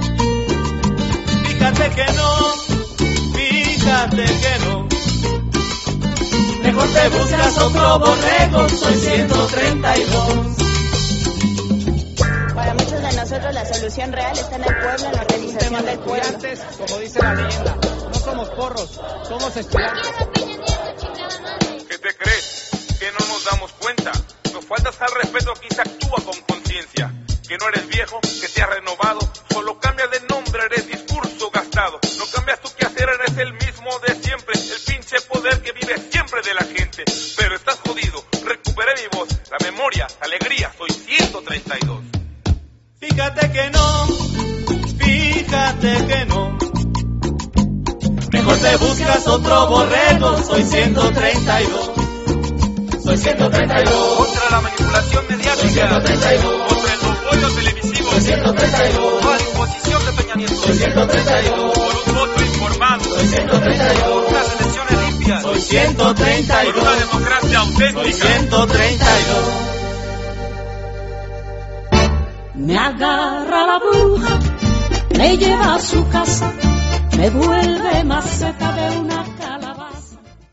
Fíjate que no, fíjate que no. Mejor te buscas otro borrego, soy ciento treinta y dos. Para muchos de nosotros la solución real está en el pueblo, en la organización del pueblo. Como dice la leyenda, no somos porros, somos estudiantes. ¿Qué te crees? ¿Que no nos damos cuenta? Nos faltas al respeto a quien se actúa con conciencia. que no eres viejo, que te has renovado, solo cambias de nombre, eres discurso gastado. No cambias tu quehacer, eres el mismo de siempre, el pinche poder que vive siempre de la gente. Pero estás jodido, recuperé mi voz, la memoria, la alegría, soy ciento treinta y dos. Fíjate que no, fíjate que no. Mejor te buscas otro borrego, soy ciento treinta y dos. Soy ciento treinta y dos. Contra la manipulación mediática. Soy ciento treinta y dos. Contra el monopolio televisivo. Soy ciento treinta y dos. Contra la imposición de Peña Nieto. Soy ciento treinta y dos. Por un voto informado. Soy ciento treinta y dos. Por unas elecciones limpias. Soy ciento treinta y dos. Por una democracia auténtica. Soy ciento treinta y dos. Me agarra la bruja, me lleva a su casa, me vuelve más cerca de una